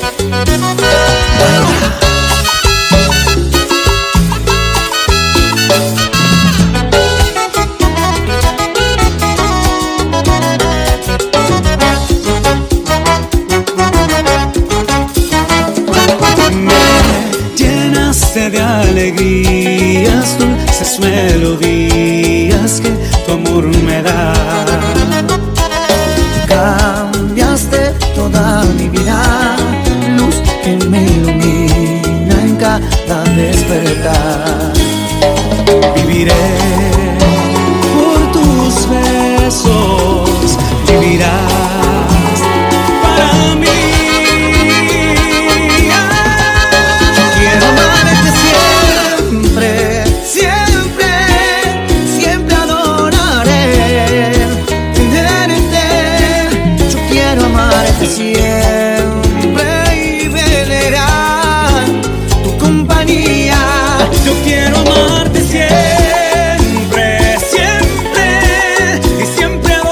Me llenaste de alegrías, dulces melodías que tu amor me da. Cambiaste toda mi vida, luz que me ilumina en cada despertar. Viviré por tus besos, vivirás para mí. Yo quiero amarte siempre, siempre, siempre adoraré tenerte. Yo quiero amarte siempre y venerar tu compañía. Yo quiero amarte siempre, siempre y siempre adoraré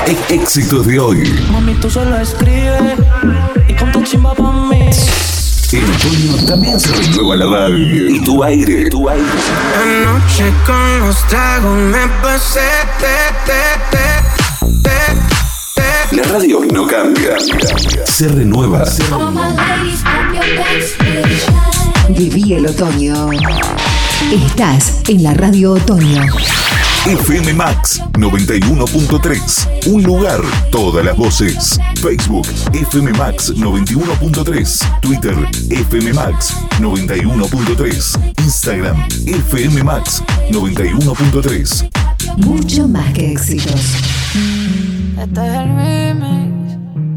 Éxitos de hoy. Mami, tú solo escribes y con tu chimba pa' mí. En otoño también se renueva la radio. Y tu aire. Anoche con los tragos me pasé. La radio no cambia, se renueva. Viví el otoño. Estás en la radio Otoño. FM Max 91.3. Un lugar, todas las voces. Facebook FM Max 91.3. Twitter FM Max 91.3. Instagram FM Max 91.3. Mucho más que éxitos. Este es el remix.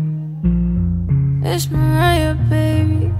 It's Mariah, baby.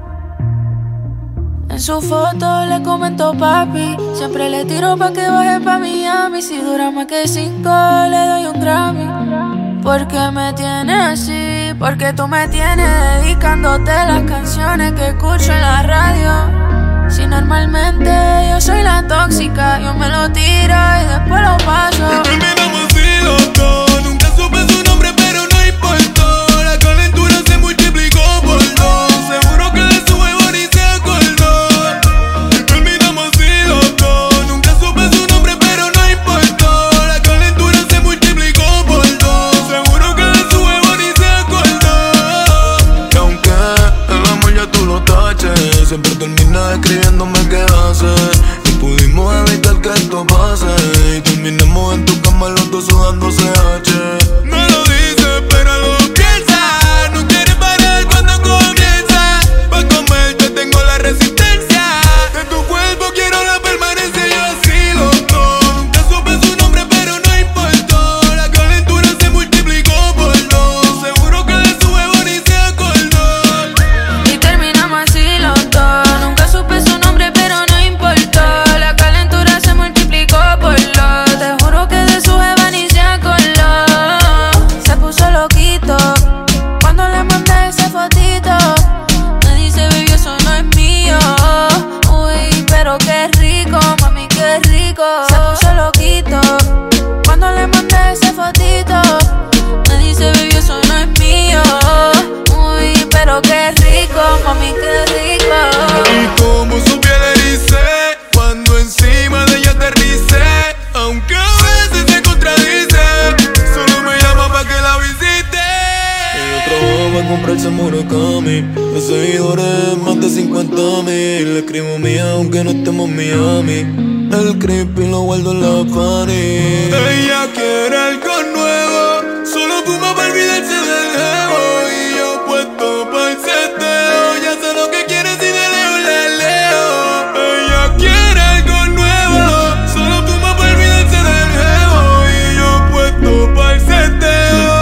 En su foto le comentó papi. Siempre le tiro pa' que baje pa' Miami. Si dura más que 5 le doy un Grammy. Porque me tienes así. Porque tú me tienes dedicándote las canciones que escucho en la radio. Si normalmente yo soy la tóxica, yo me lo tiro y después lo paso. Terminamos así los dos. Nunca supe su nombre pero no importó. La calentura se multiplicó por dos. Seguro que de su huevo ni se acordó. Terminamos así los dos. Nunca supe su nombre pero no importó. La calentura se multiplicó por dos. Seguro que de su huevo ni se acordó. Y aunque el amor ya tú lo taches, siempre terminas escribiéndome qué haces. No pudimos evitar que esto pase y terminamos en tu cama los dos sudando CH. No lo dices pero lo piensas. No quieres parar cuando comienza. Pa' comerte tengo la resistencia. De tu cuerpo quiero la permanencia. Yo así lo toco. Nunca supe su nombre pero no importó. La calentura se multiplicó por dos. Seguro que de su huevo ni se acordó. Y terminamos así los dos. Nunca supe su nombre pero no importó. La calentura se multiplicó por dos. Te juro que de su jeva ni se acordó. Se puso loquito cuando le mandé esa fotito. Me dice baby eso no es mío. Uy pero qué rico, mami qué rico. Se puso loquito cuando le mandé esa fotito. Me dice baby eso no es mío. Uy pero qué rico, mami qué rico. Y como su piel erice cuando encima de ella aterrice. Aunque a veces se contradice, solo me llama pa' que la visite. Ella trabaja pa' comprarse Murakami. Los seguidores más de 50,000. Le escribo mía aunque no estemos en Miami. El creepy lo guardo en la party. Ella quiere algo nuevo. Solo fuma pa' olvidarse del jevo. Y yo puesto pa'l seteo. Ya sé lo que quiere si de lejos la leo. Ella quiere algo nuevo. Solo fuma pa' olvidarse del jevo. Y yo puesto pa'l seteo.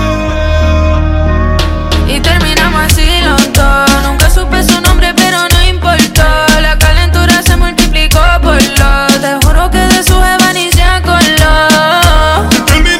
Y terminamos así los dos. Nunca supe su nombre pero no importó. La calentura se multiplicó por dos. Te juro que de su jeva ni se acordó.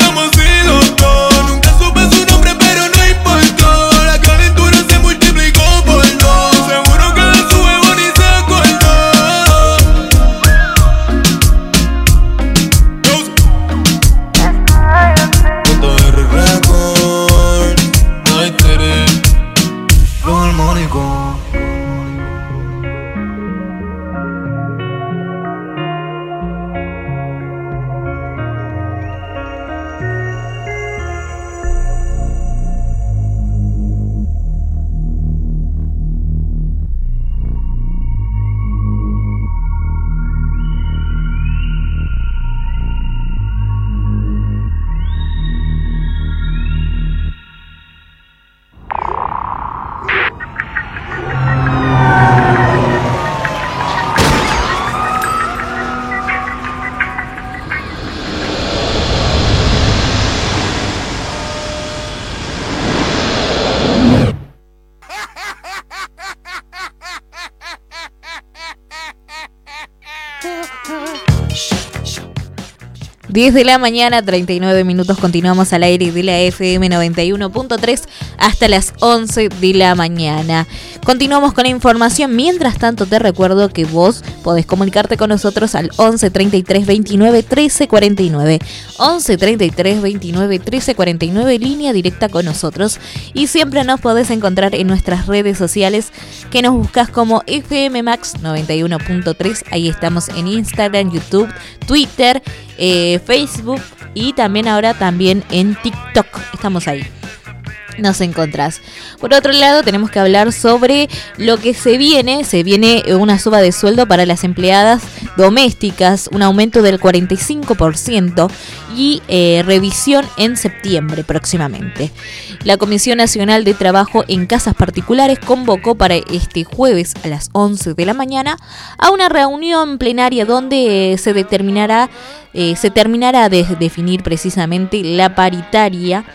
10 de la mañana, 39 minutos, continuamos al aire de la FM 91.3 hasta las 11 de la mañana. Continuamos con la información. Mientras tanto, te recuerdo que vos podés comunicarte con nosotros al 11 33 29 13 49. 11 33 29 13 49, línea directa con nosotros. Y siempre nos podés encontrar en nuestras redes sociales, que nos buscas como FM Max 91.3. Ahí estamos en Instagram, YouTube, Twitter, Facebook y también ahora también en TikTok. Estamos ahí. Nos encontrás. Por otro lado, tenemos que hablar sobre lo que se viene una suba de sueldo para las empleadas domésticas, un aumento del 45% y revisión en septiembre próximamente. La Comisión Nacional de Trabajo en Casas Particulares convocó para este jueves a las 11 de la mañana a una reunión plenaria donde se terminará de definir precisamente la paritaria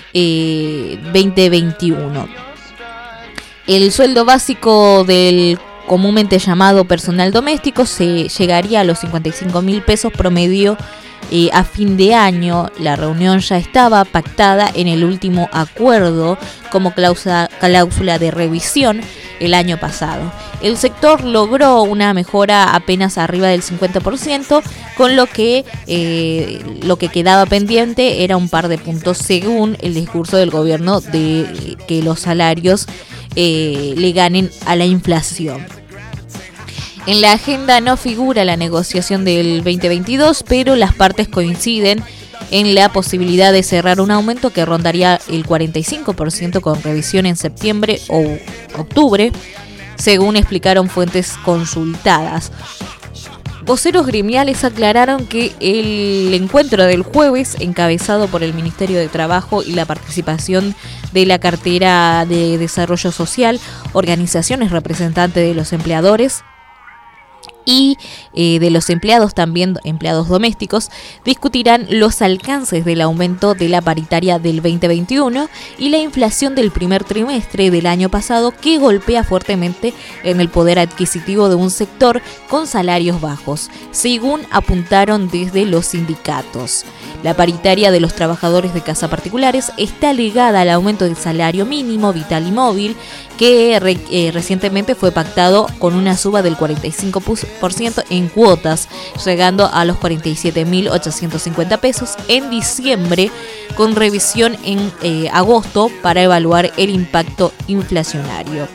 2021. El sueldo básico del comúnmente llamado personal doméstico se llegaría a los 55.000 pesos promedio a fin de año. La reunión ya estaba pactada en el último acuerdo como cláusula de revisión el año pasado. El sector logró una mejora apenas arriba del 50%, con lo que quedaba pendiente era un par de puntos según el discurso del gobierno de que los salarios le ganen a la inflación. En la agenda no figura la negociación del 2022, pero las partes coinciden en la posibilidad de cerrar un aumento que rondaría el 45% con revisión en septiembre o octubre, según explicaron fuentes consultadas. Voceros gremiales aclararon que el encuentro del jueves, encabezado por el Ministerio de Trabajo y la participación de la Cartera de Desarrollo Social, organizaciones representantes de los empleadores y de los empleados, también empleados domésticos, discutirán los alcances del aumento de la paritaria del 2021 y la inflación del primer trimestre del año pasado, que golpea fuertemente en el poder adquisitivo de un sector con salarios bajos, según apuntaron desde los sindicatos. La paritaria de los trabajadores de casas particulares está ligada al aumento del salario mínimo vital y móvil, que recientemente fue pactado con una suba del 45% en cuotas, llegando a los 47.850 pesos en diciembre, con revisión en agosto para evaluar el impacto inflacionario.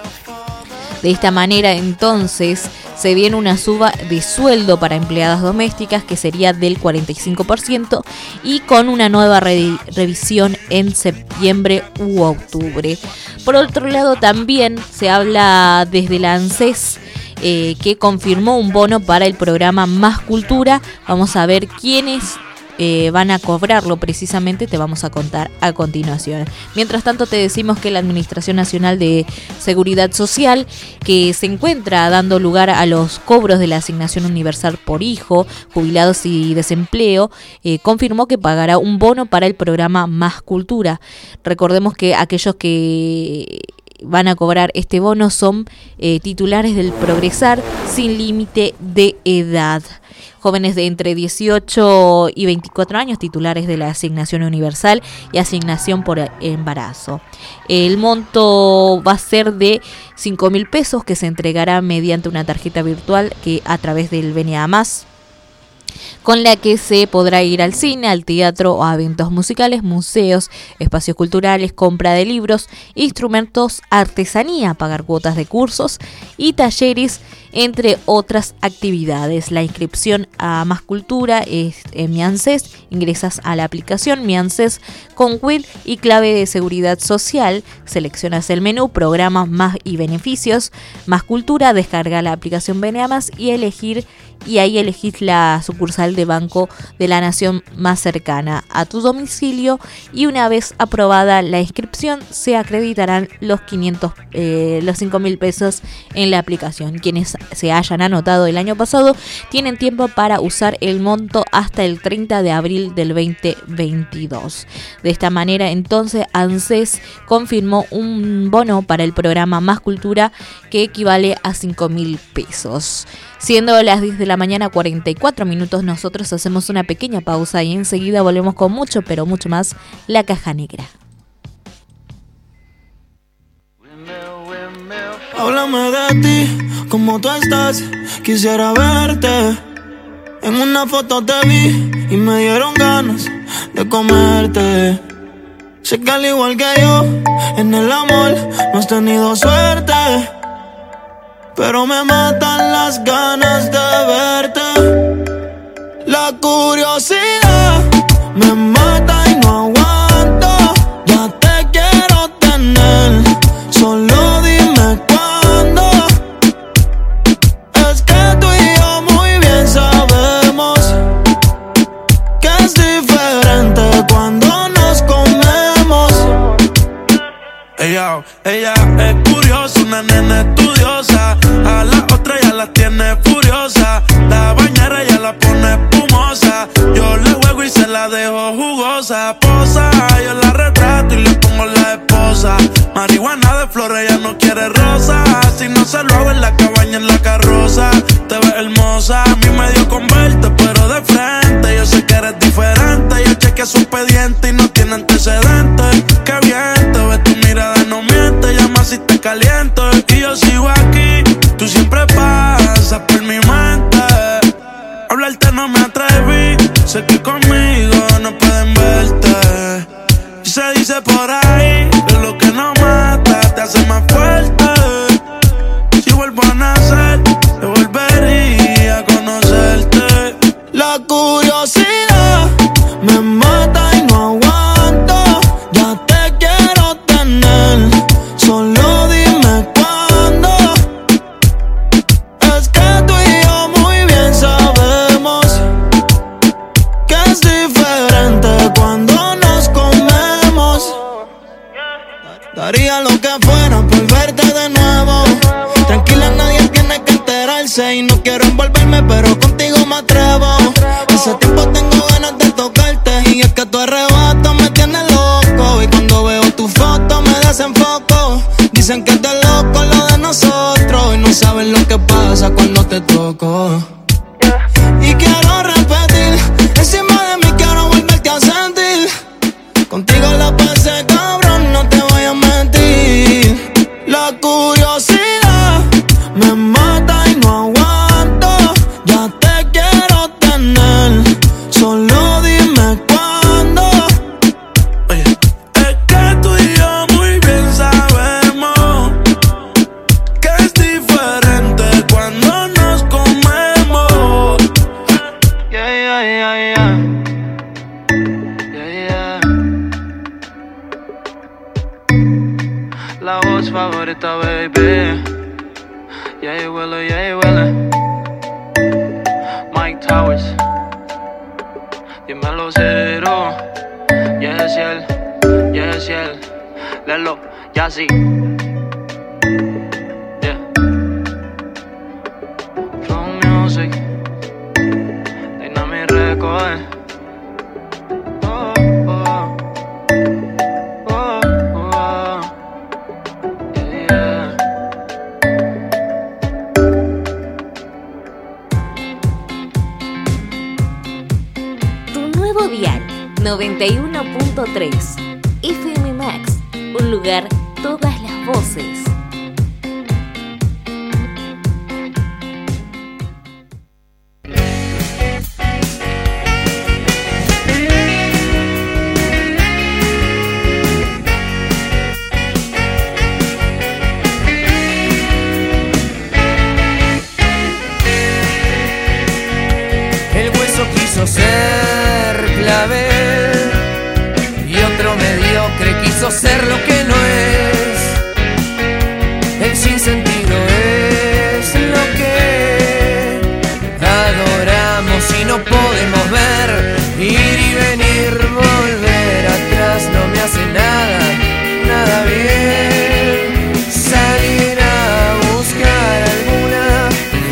De esta manera, entonces, se viene una suba de sueldo para empleadas domésticas que sería del 45% y con una nueva revisión en septiembre u octubre. Por otro lado, también se habla desde la ANSES, que confirmó un bono para el programa Más Cultura. Vamos a ver quiénes van a cobrarlo precisamente, te vamos a contar a continuación. Mientras tanto, te decimos que la Administración Nacional de Seguridad Social, que se encuentra dando lugar a los cobros de la Asignación Universal por Hijo, Jubilados y Desempleo, confirmó que pagará un bono para el programa Más Cultura. Recordemos que aquellos que van a cobrar este bono son titulares del Progresar sin límite de edad. Jóvenes de entre 18 y 24 años, titulares de la Asignación Universal y Asignación por Embarazo. El monto va a ser de 5.000 pesos, que se entregará mediante una tarjeta virtual que a través del BNA+, con la que se podrá ir al cine, al teatro o a eventos musicales, museos, espacios culturales, compra de libros, instrumentos, artesanía, pagar cuotas de cursos y talleres, entre otras actividades. La inscripción a Más Cultura es en Mi ANSES. Ingresas a la aplicación Mi ANSES con WID y clave de seguridad social. Seleccionas el menú Programas Más y Beneficios Más Cultura, descarga la aplicación BNA Más y ahí elegís la sucursal de Banco de la Nación más cercana a tu domicilio, y una vez aprobada la inscripción se acreditarán los 5.000 pesos en la aplicación. Quienes se hayan anotado el año pasado tienen tiempo para usar el monto hasta el 30 de abril del 2022. De esta manera, entonces, ANSES confirmó un bono para el programa Más Cultura que equivale a 5.000 pesos. Siendo las 10 de la mañana 44 minutos, nosotros hacemos una pequeña pausa y enseguida volvemos con mucho, pero mucho más, La Caja Negra. Háblame de ti, cómo tú estás, quisiera verte. En una foto te vi y me dieron ganas de comerte. Sé que al igual que yo, en el amor no has tenido suerte, pero me matan las ganas de verte. La curiosidad me mata y no aguanto. Ya te quiero tener, solo dime cuándo. Es que tú y yo muy bien sabemos que es diferente cuando nos comemos. Ella es curiosa, una nena estudiosa. A la otra ya la tiene furiosa. La bañera ya la pone espumosa. Yo le juego y se la dejo jugosa. Posa, yo la retrato y le pongo la esposa. Marihuana de flores, ella no quiere rosa. Si no se lo hago en la cabaña, en la carroza. Te ves hermosa, a mí me dio con verte, pero de frente. Yo sé que eres diferente. Yo chequeé su expediente y no tiene antecedentes. Qué bien, te ves, tu mirada no miente. Llama si te caliento y yo sigo aquí. Tú siempre pasas por mi mente. Hablarte no me atreví. Sé que conmigo no pueden verte. Y se dice por ahí que lo que no mata te hace más fuerte. Si vuelvo a nacer, yo volvería a conocerte. La curiosidad me mata y no aguanto. Ya te quiero tener, solo dime cuándo. Es que tú y yo muy bien sabemos que es diferente cuando nos comemos. Daría lo que fuera por verte de nuevo. Tranquila, nadie tiene que enterarse. Y no quiero envolverme, pero contigo me atrevo. Hace tiempo tengo ganas de tocarte. Y es que tu arrebato me tiene loco. Y cuando veo tu foto me desenfoco. Dicen que es de loco lo de nosotros. Y no saben lo que pasa cuando te toco. Y quiero repetir, encima de mí quiero volverte a sentir. Contigo la pasé cabrón, no te voy a mentir. La curiosidad me mata y no aguanto. Ya te quiero tener, solo dime cuándo. Oye, es que tú y yo muy bien sabemos que es diferente cuando nos comemos. Yeah, yeah, yeah, yeah. La voz favorita, baby. Yeah, Willie, yeah, Willie. Mike Towers. Dímelo cero. Yes, él. Lelo, ya sí. Yeah. Flow Music. Dynamic Record. Oh, oh. Oh, oh. Yeah. Tu nuevo dial 91.3 FM Max, un lugar, todas las voces. El hueso quiso ser clavel y otro mediocre quiso ser lo que no es. El sinsentido es lo que adoramos y no podemos ver. Ir y venir, volver atrás no me hace nada bien. Salir a buscar alguna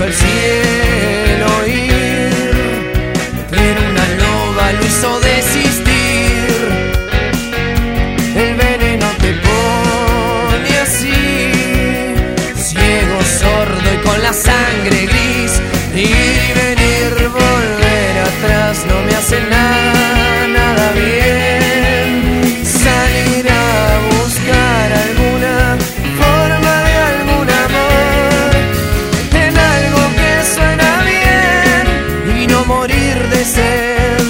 quiso el cielo ir, pero una loba lo hizo desistir. El veneno te pone así, ciego, sordo y con la sangre gris. Ir y venir, volver atrás no me hace nada bien. Salir a buscar alguna forma de algún amor, en algo que suena bien y no morir de sed.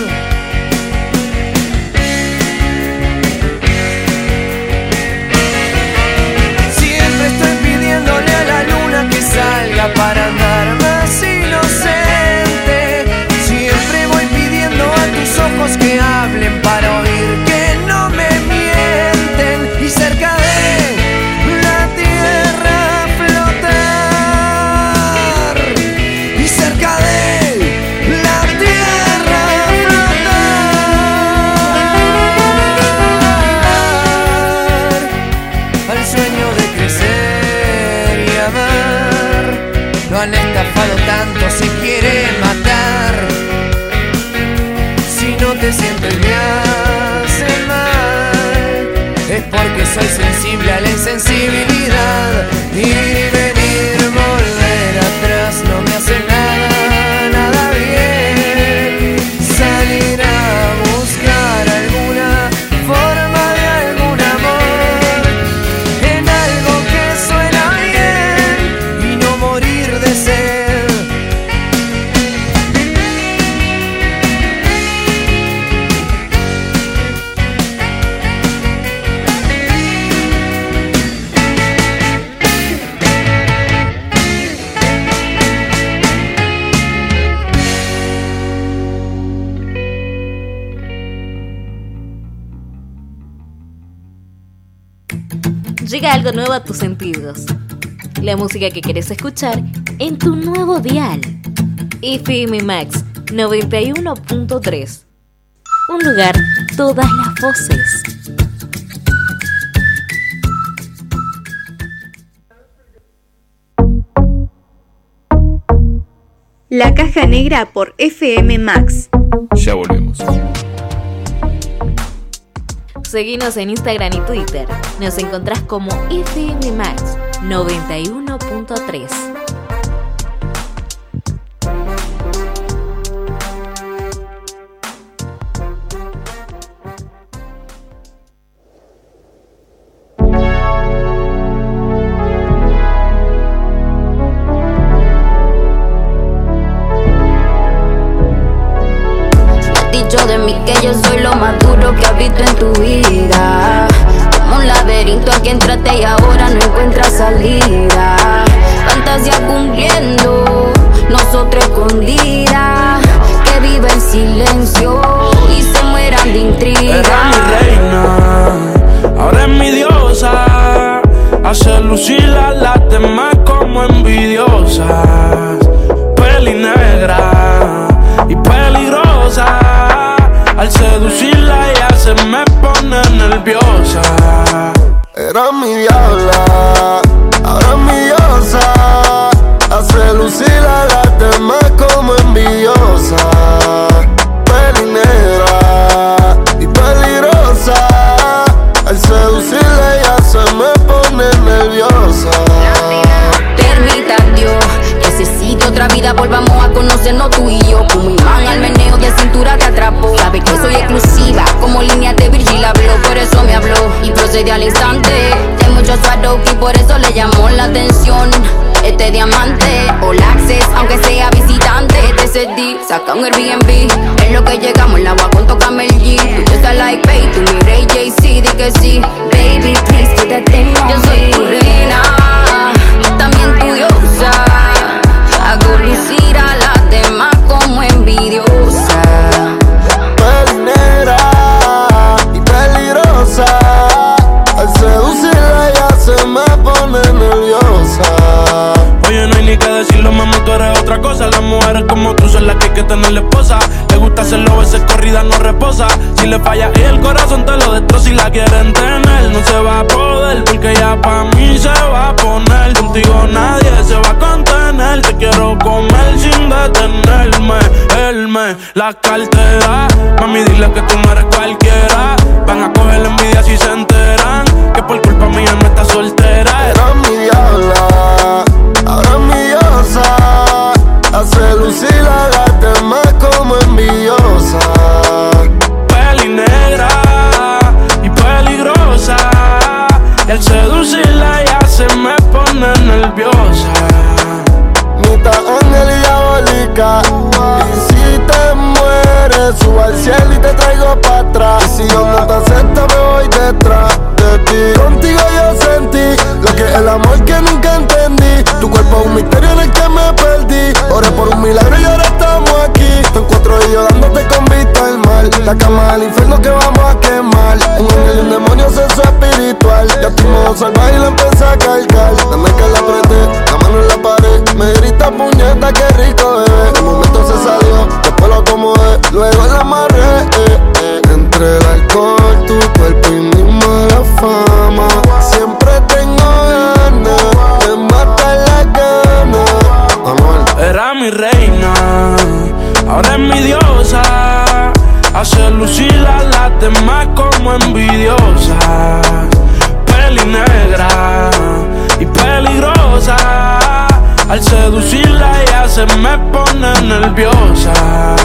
Siempre estoy pidiéndole a la luna que salga para andar más inocente. Siempre voy pidiendo a tus ojos que hablen para oír que no me mienten. Y cerca de la tierra flotar. Y cerca de la tierra flotar. Al sueño de crecer y amar. Lo han estafado tanto, se quieren matar. Si no te sientes me hace mal, es porque soy sensible a la insensibilidad. Ir y venir, volver atrás no me hace nada bien. Salir a buscar alguna forma de algún amor, en algo que suena bien y no morir de sed. Llega algo nuevo a tus sentidos. La música que querés escuchar en tu nuevo dial. FM Max 91.3. Un lugar, todas las voces. La Caja Negra por FM Max. Ya volvemos. Seguinos en Instagram y Twitter. Nos encontrás como FM Max 91.3. Dicho de mí que yo soy lo más duro que habito en tu vida. Como un laberinto al que entraste y ahora no encuentras salida. Fantasía cumpliendo, nosotros escondidas. Que viva el silencio y se mueran de intriga. Era mi reina, ahora es mi diosa. Hace lucir a las demás como envidiosas. Peli negra y peligrosa. Al seducirla ella se me pone nerviosa. Era mi diabla, ahora es mi diosa. Hace lucir a las demás como envidiosa. Peli negra y peligrosa. Al seducirla ella se me pone nerviosa. Permita Dios, necesito otra vida, volvamos a conocernos tú y yo. Como imán al meneo de cintura te atrapó. Sabe que soy exclusiva, como línea de Virgil habló. Por eso me habló y procede al instante. Hay muchos Swarovski y por eso le llamó la atención este diamante. All access, aunque sea visitante. TCD, saca un Airbnb. En lo que llegamos, el agua con tócame el G. Tú estás like babe, tú mi Ray J.C. Di que sí, baby, please, quédate en mí. Yo soy tu reina, también tu diosa. Hago lucir a las demás como envidiosa. Peli negra y peligrosa. Al seducirla ella se me pone nerviosa. Oye, no hay ni que decirlo, mami, tú eres otra cosa. Las mujeres como tú son las que hay que tener esposa. Le gusta hacerlo, veces corrida no reposa. Si le falla y el corazón te lo destroza. Si la quieren tener, no se va a poder, porque ya pa' mí se va a poner. Contigo nadie se va a contener. tener, te quiero comer sin detenerme. Él me la cartera, mami dile que tú no eres cualquiera. Van a coger la envidia si se enteran que por culpa mía no estás soltera. Era mi diabla, ahora es mi diosa. Hace lucir a las demás como envidiosa. Peli negra y peligrosa, y al seducirla ya se me pone nerviosa. Mitad ángel y diabólica. Y si te mueres, subo al cielo y te traigo pa' atrás. Y si yo no te acepto, me voy detrás de ti. Contigo yo sentí lo que es el amor que nunca entendí. Tu cuerpo es un misterio en el que me perdí. Oré por un milagro y ahora estamos aquí. Te encuentro y yo dándote con vista al mar. La cama del infierno que vamos a quemar. Un ángel y un demonio, sexo espiritual. Ya tu modo salvaje y la empecé a cargar. Dame que la apreté, la mano en la pared. Me grita puñeta, qué rico bebé. El momento se salió, después lo acomodé. Luego la amarré, Entre el alcohol, tu cuerpo y mi mala fama. Siempre tengo ganas de matar las ganas. Amor. Era mi reina, ahora es mi diosa. Hace lucir a las demás como envidiosa. Peli negra y peligrosa, al seducirla ya se me pone nerviosa.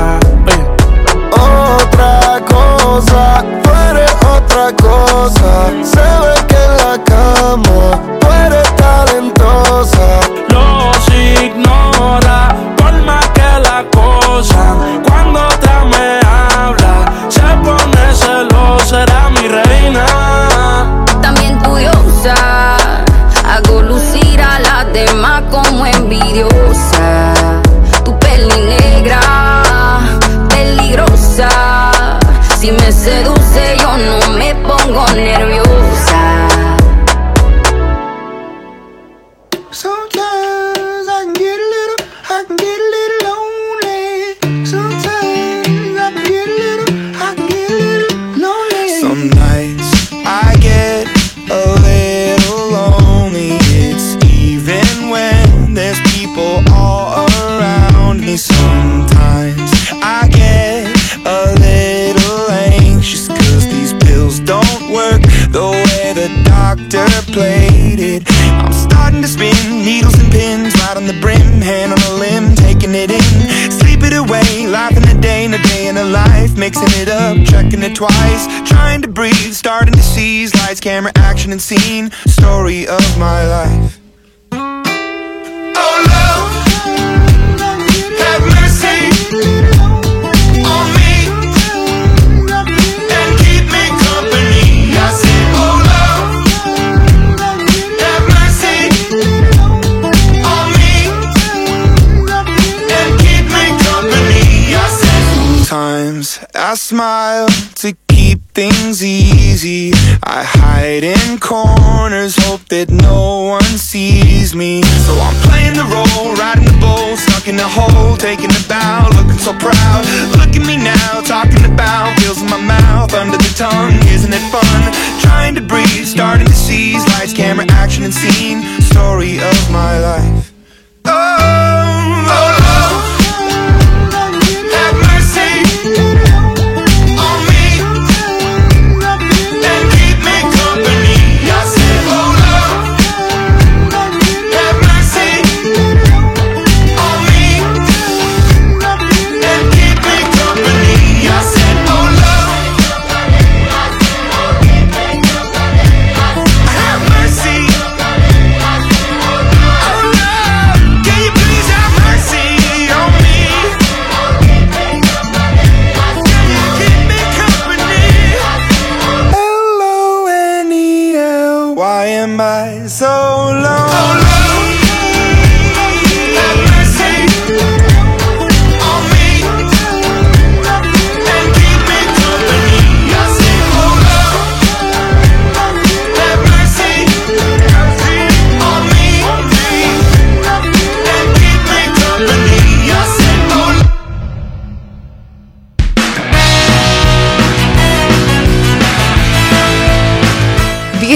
Otra cosa, tú eres otra cosa. Se ve que en la cama tú eres talentosa. Los ignora por más que la cosa. Cuando otra me habla se pone celosa. Era mi reina, También tu diosa, hago lucir a las demás como envidiosa. Tu peli negra, peligrosa. Si me seduce yo no me pongo nerviosa. Sometimes I can get a little lonely. Sometimes I can get a little lonely. Some nights I get a little lonely. It's even when there's people all around me. Sometimes I get a little anxious 'cause these pills don't work the way the doctor played it. I'm starting to spin needles and pins right on the brim, hand on a limb, taking it in, sleep it away, life in a day and a life, mixing it up, checking it twice, trying to breathe, starting to seize, lights, camera, action and scene, story of my life. Oh Lord, have mercy on me and keep me company. I said, oh Lord, have mercy on me and keep me company. I said, sometimes I smile to keep things easy. I hide in corners, hope that no one sees me. So I'm playing the role, riding the bull, stuck in the hole, taking a bow, looking so proud. Look at me now, talking about feels in my mouth, under the tongue, isn't it fun? Trying to breathe, starting to seize, lights, camera, action and scene, story of my life. Oh, oh, oh. Have mercy on me and keep me company. I said, oh Lord, have mercy on me and keep me company. I said, oh Lord, have mercy. Oh Lord.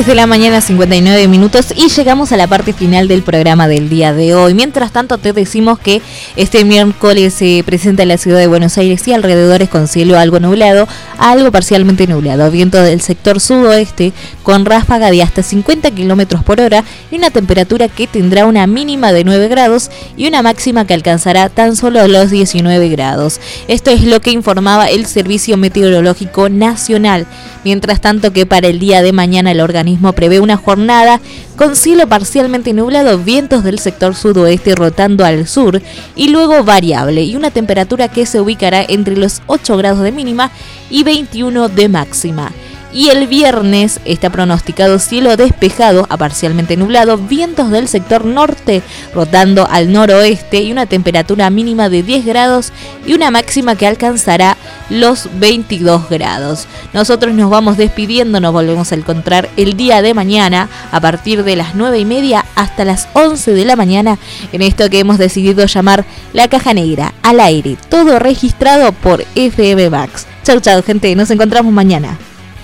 10 de la mañana, 59 minutos, y llegamos a la parte final del programa del día de hoy. Mientras tanto, te decimos que este miércoles se presenta en la ciudad de Buenos Aires y alrededores con cielo algo nublado, algo parcialmente nublado, viento del sector sudoeste con ráfaga de hasta 50 km por hora y una temperatura que tendrá una mínima de 9 grados y una máxima que alcanzará tan solo los 19 grados. Esto es lo que informaba el Servicio Meteorológico Nacional. Mientras tanto, que para el día de mañana el organismo prevé una jornada con cielo parcialmente nublado, vientos del sector sudoeste rotando al sur y luego variable, y una temperatura que se ubicará entre los 8 grados de mínima y 21 de máxima. Y el viernes está pronosticado cielo despejado a parcialmente nublado, vientos del sector norte rotando al noroeste y una temperatura mínima de 10 grados y una máxima que alcanzará los 22 grados. Nosotros nos vamos despidiendo, nos volvemos a encontrar el día de mañana a partir de las 9:30 hasta las 11 de la mañana en esto que hemos decidido llamar La Caja Negra, al aire, todo registrado por FM Max. Chau, chau, gente, nos encontramos mañana.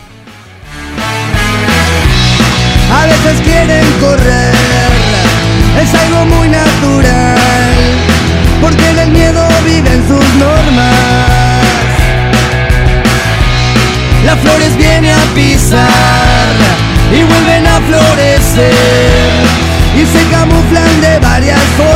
A veces quieren correr, es algo muy natural, porque en el miedo viven sus normas. Las flores vienen a pisar y vuelven a florecer, y se camuflan de varias formas.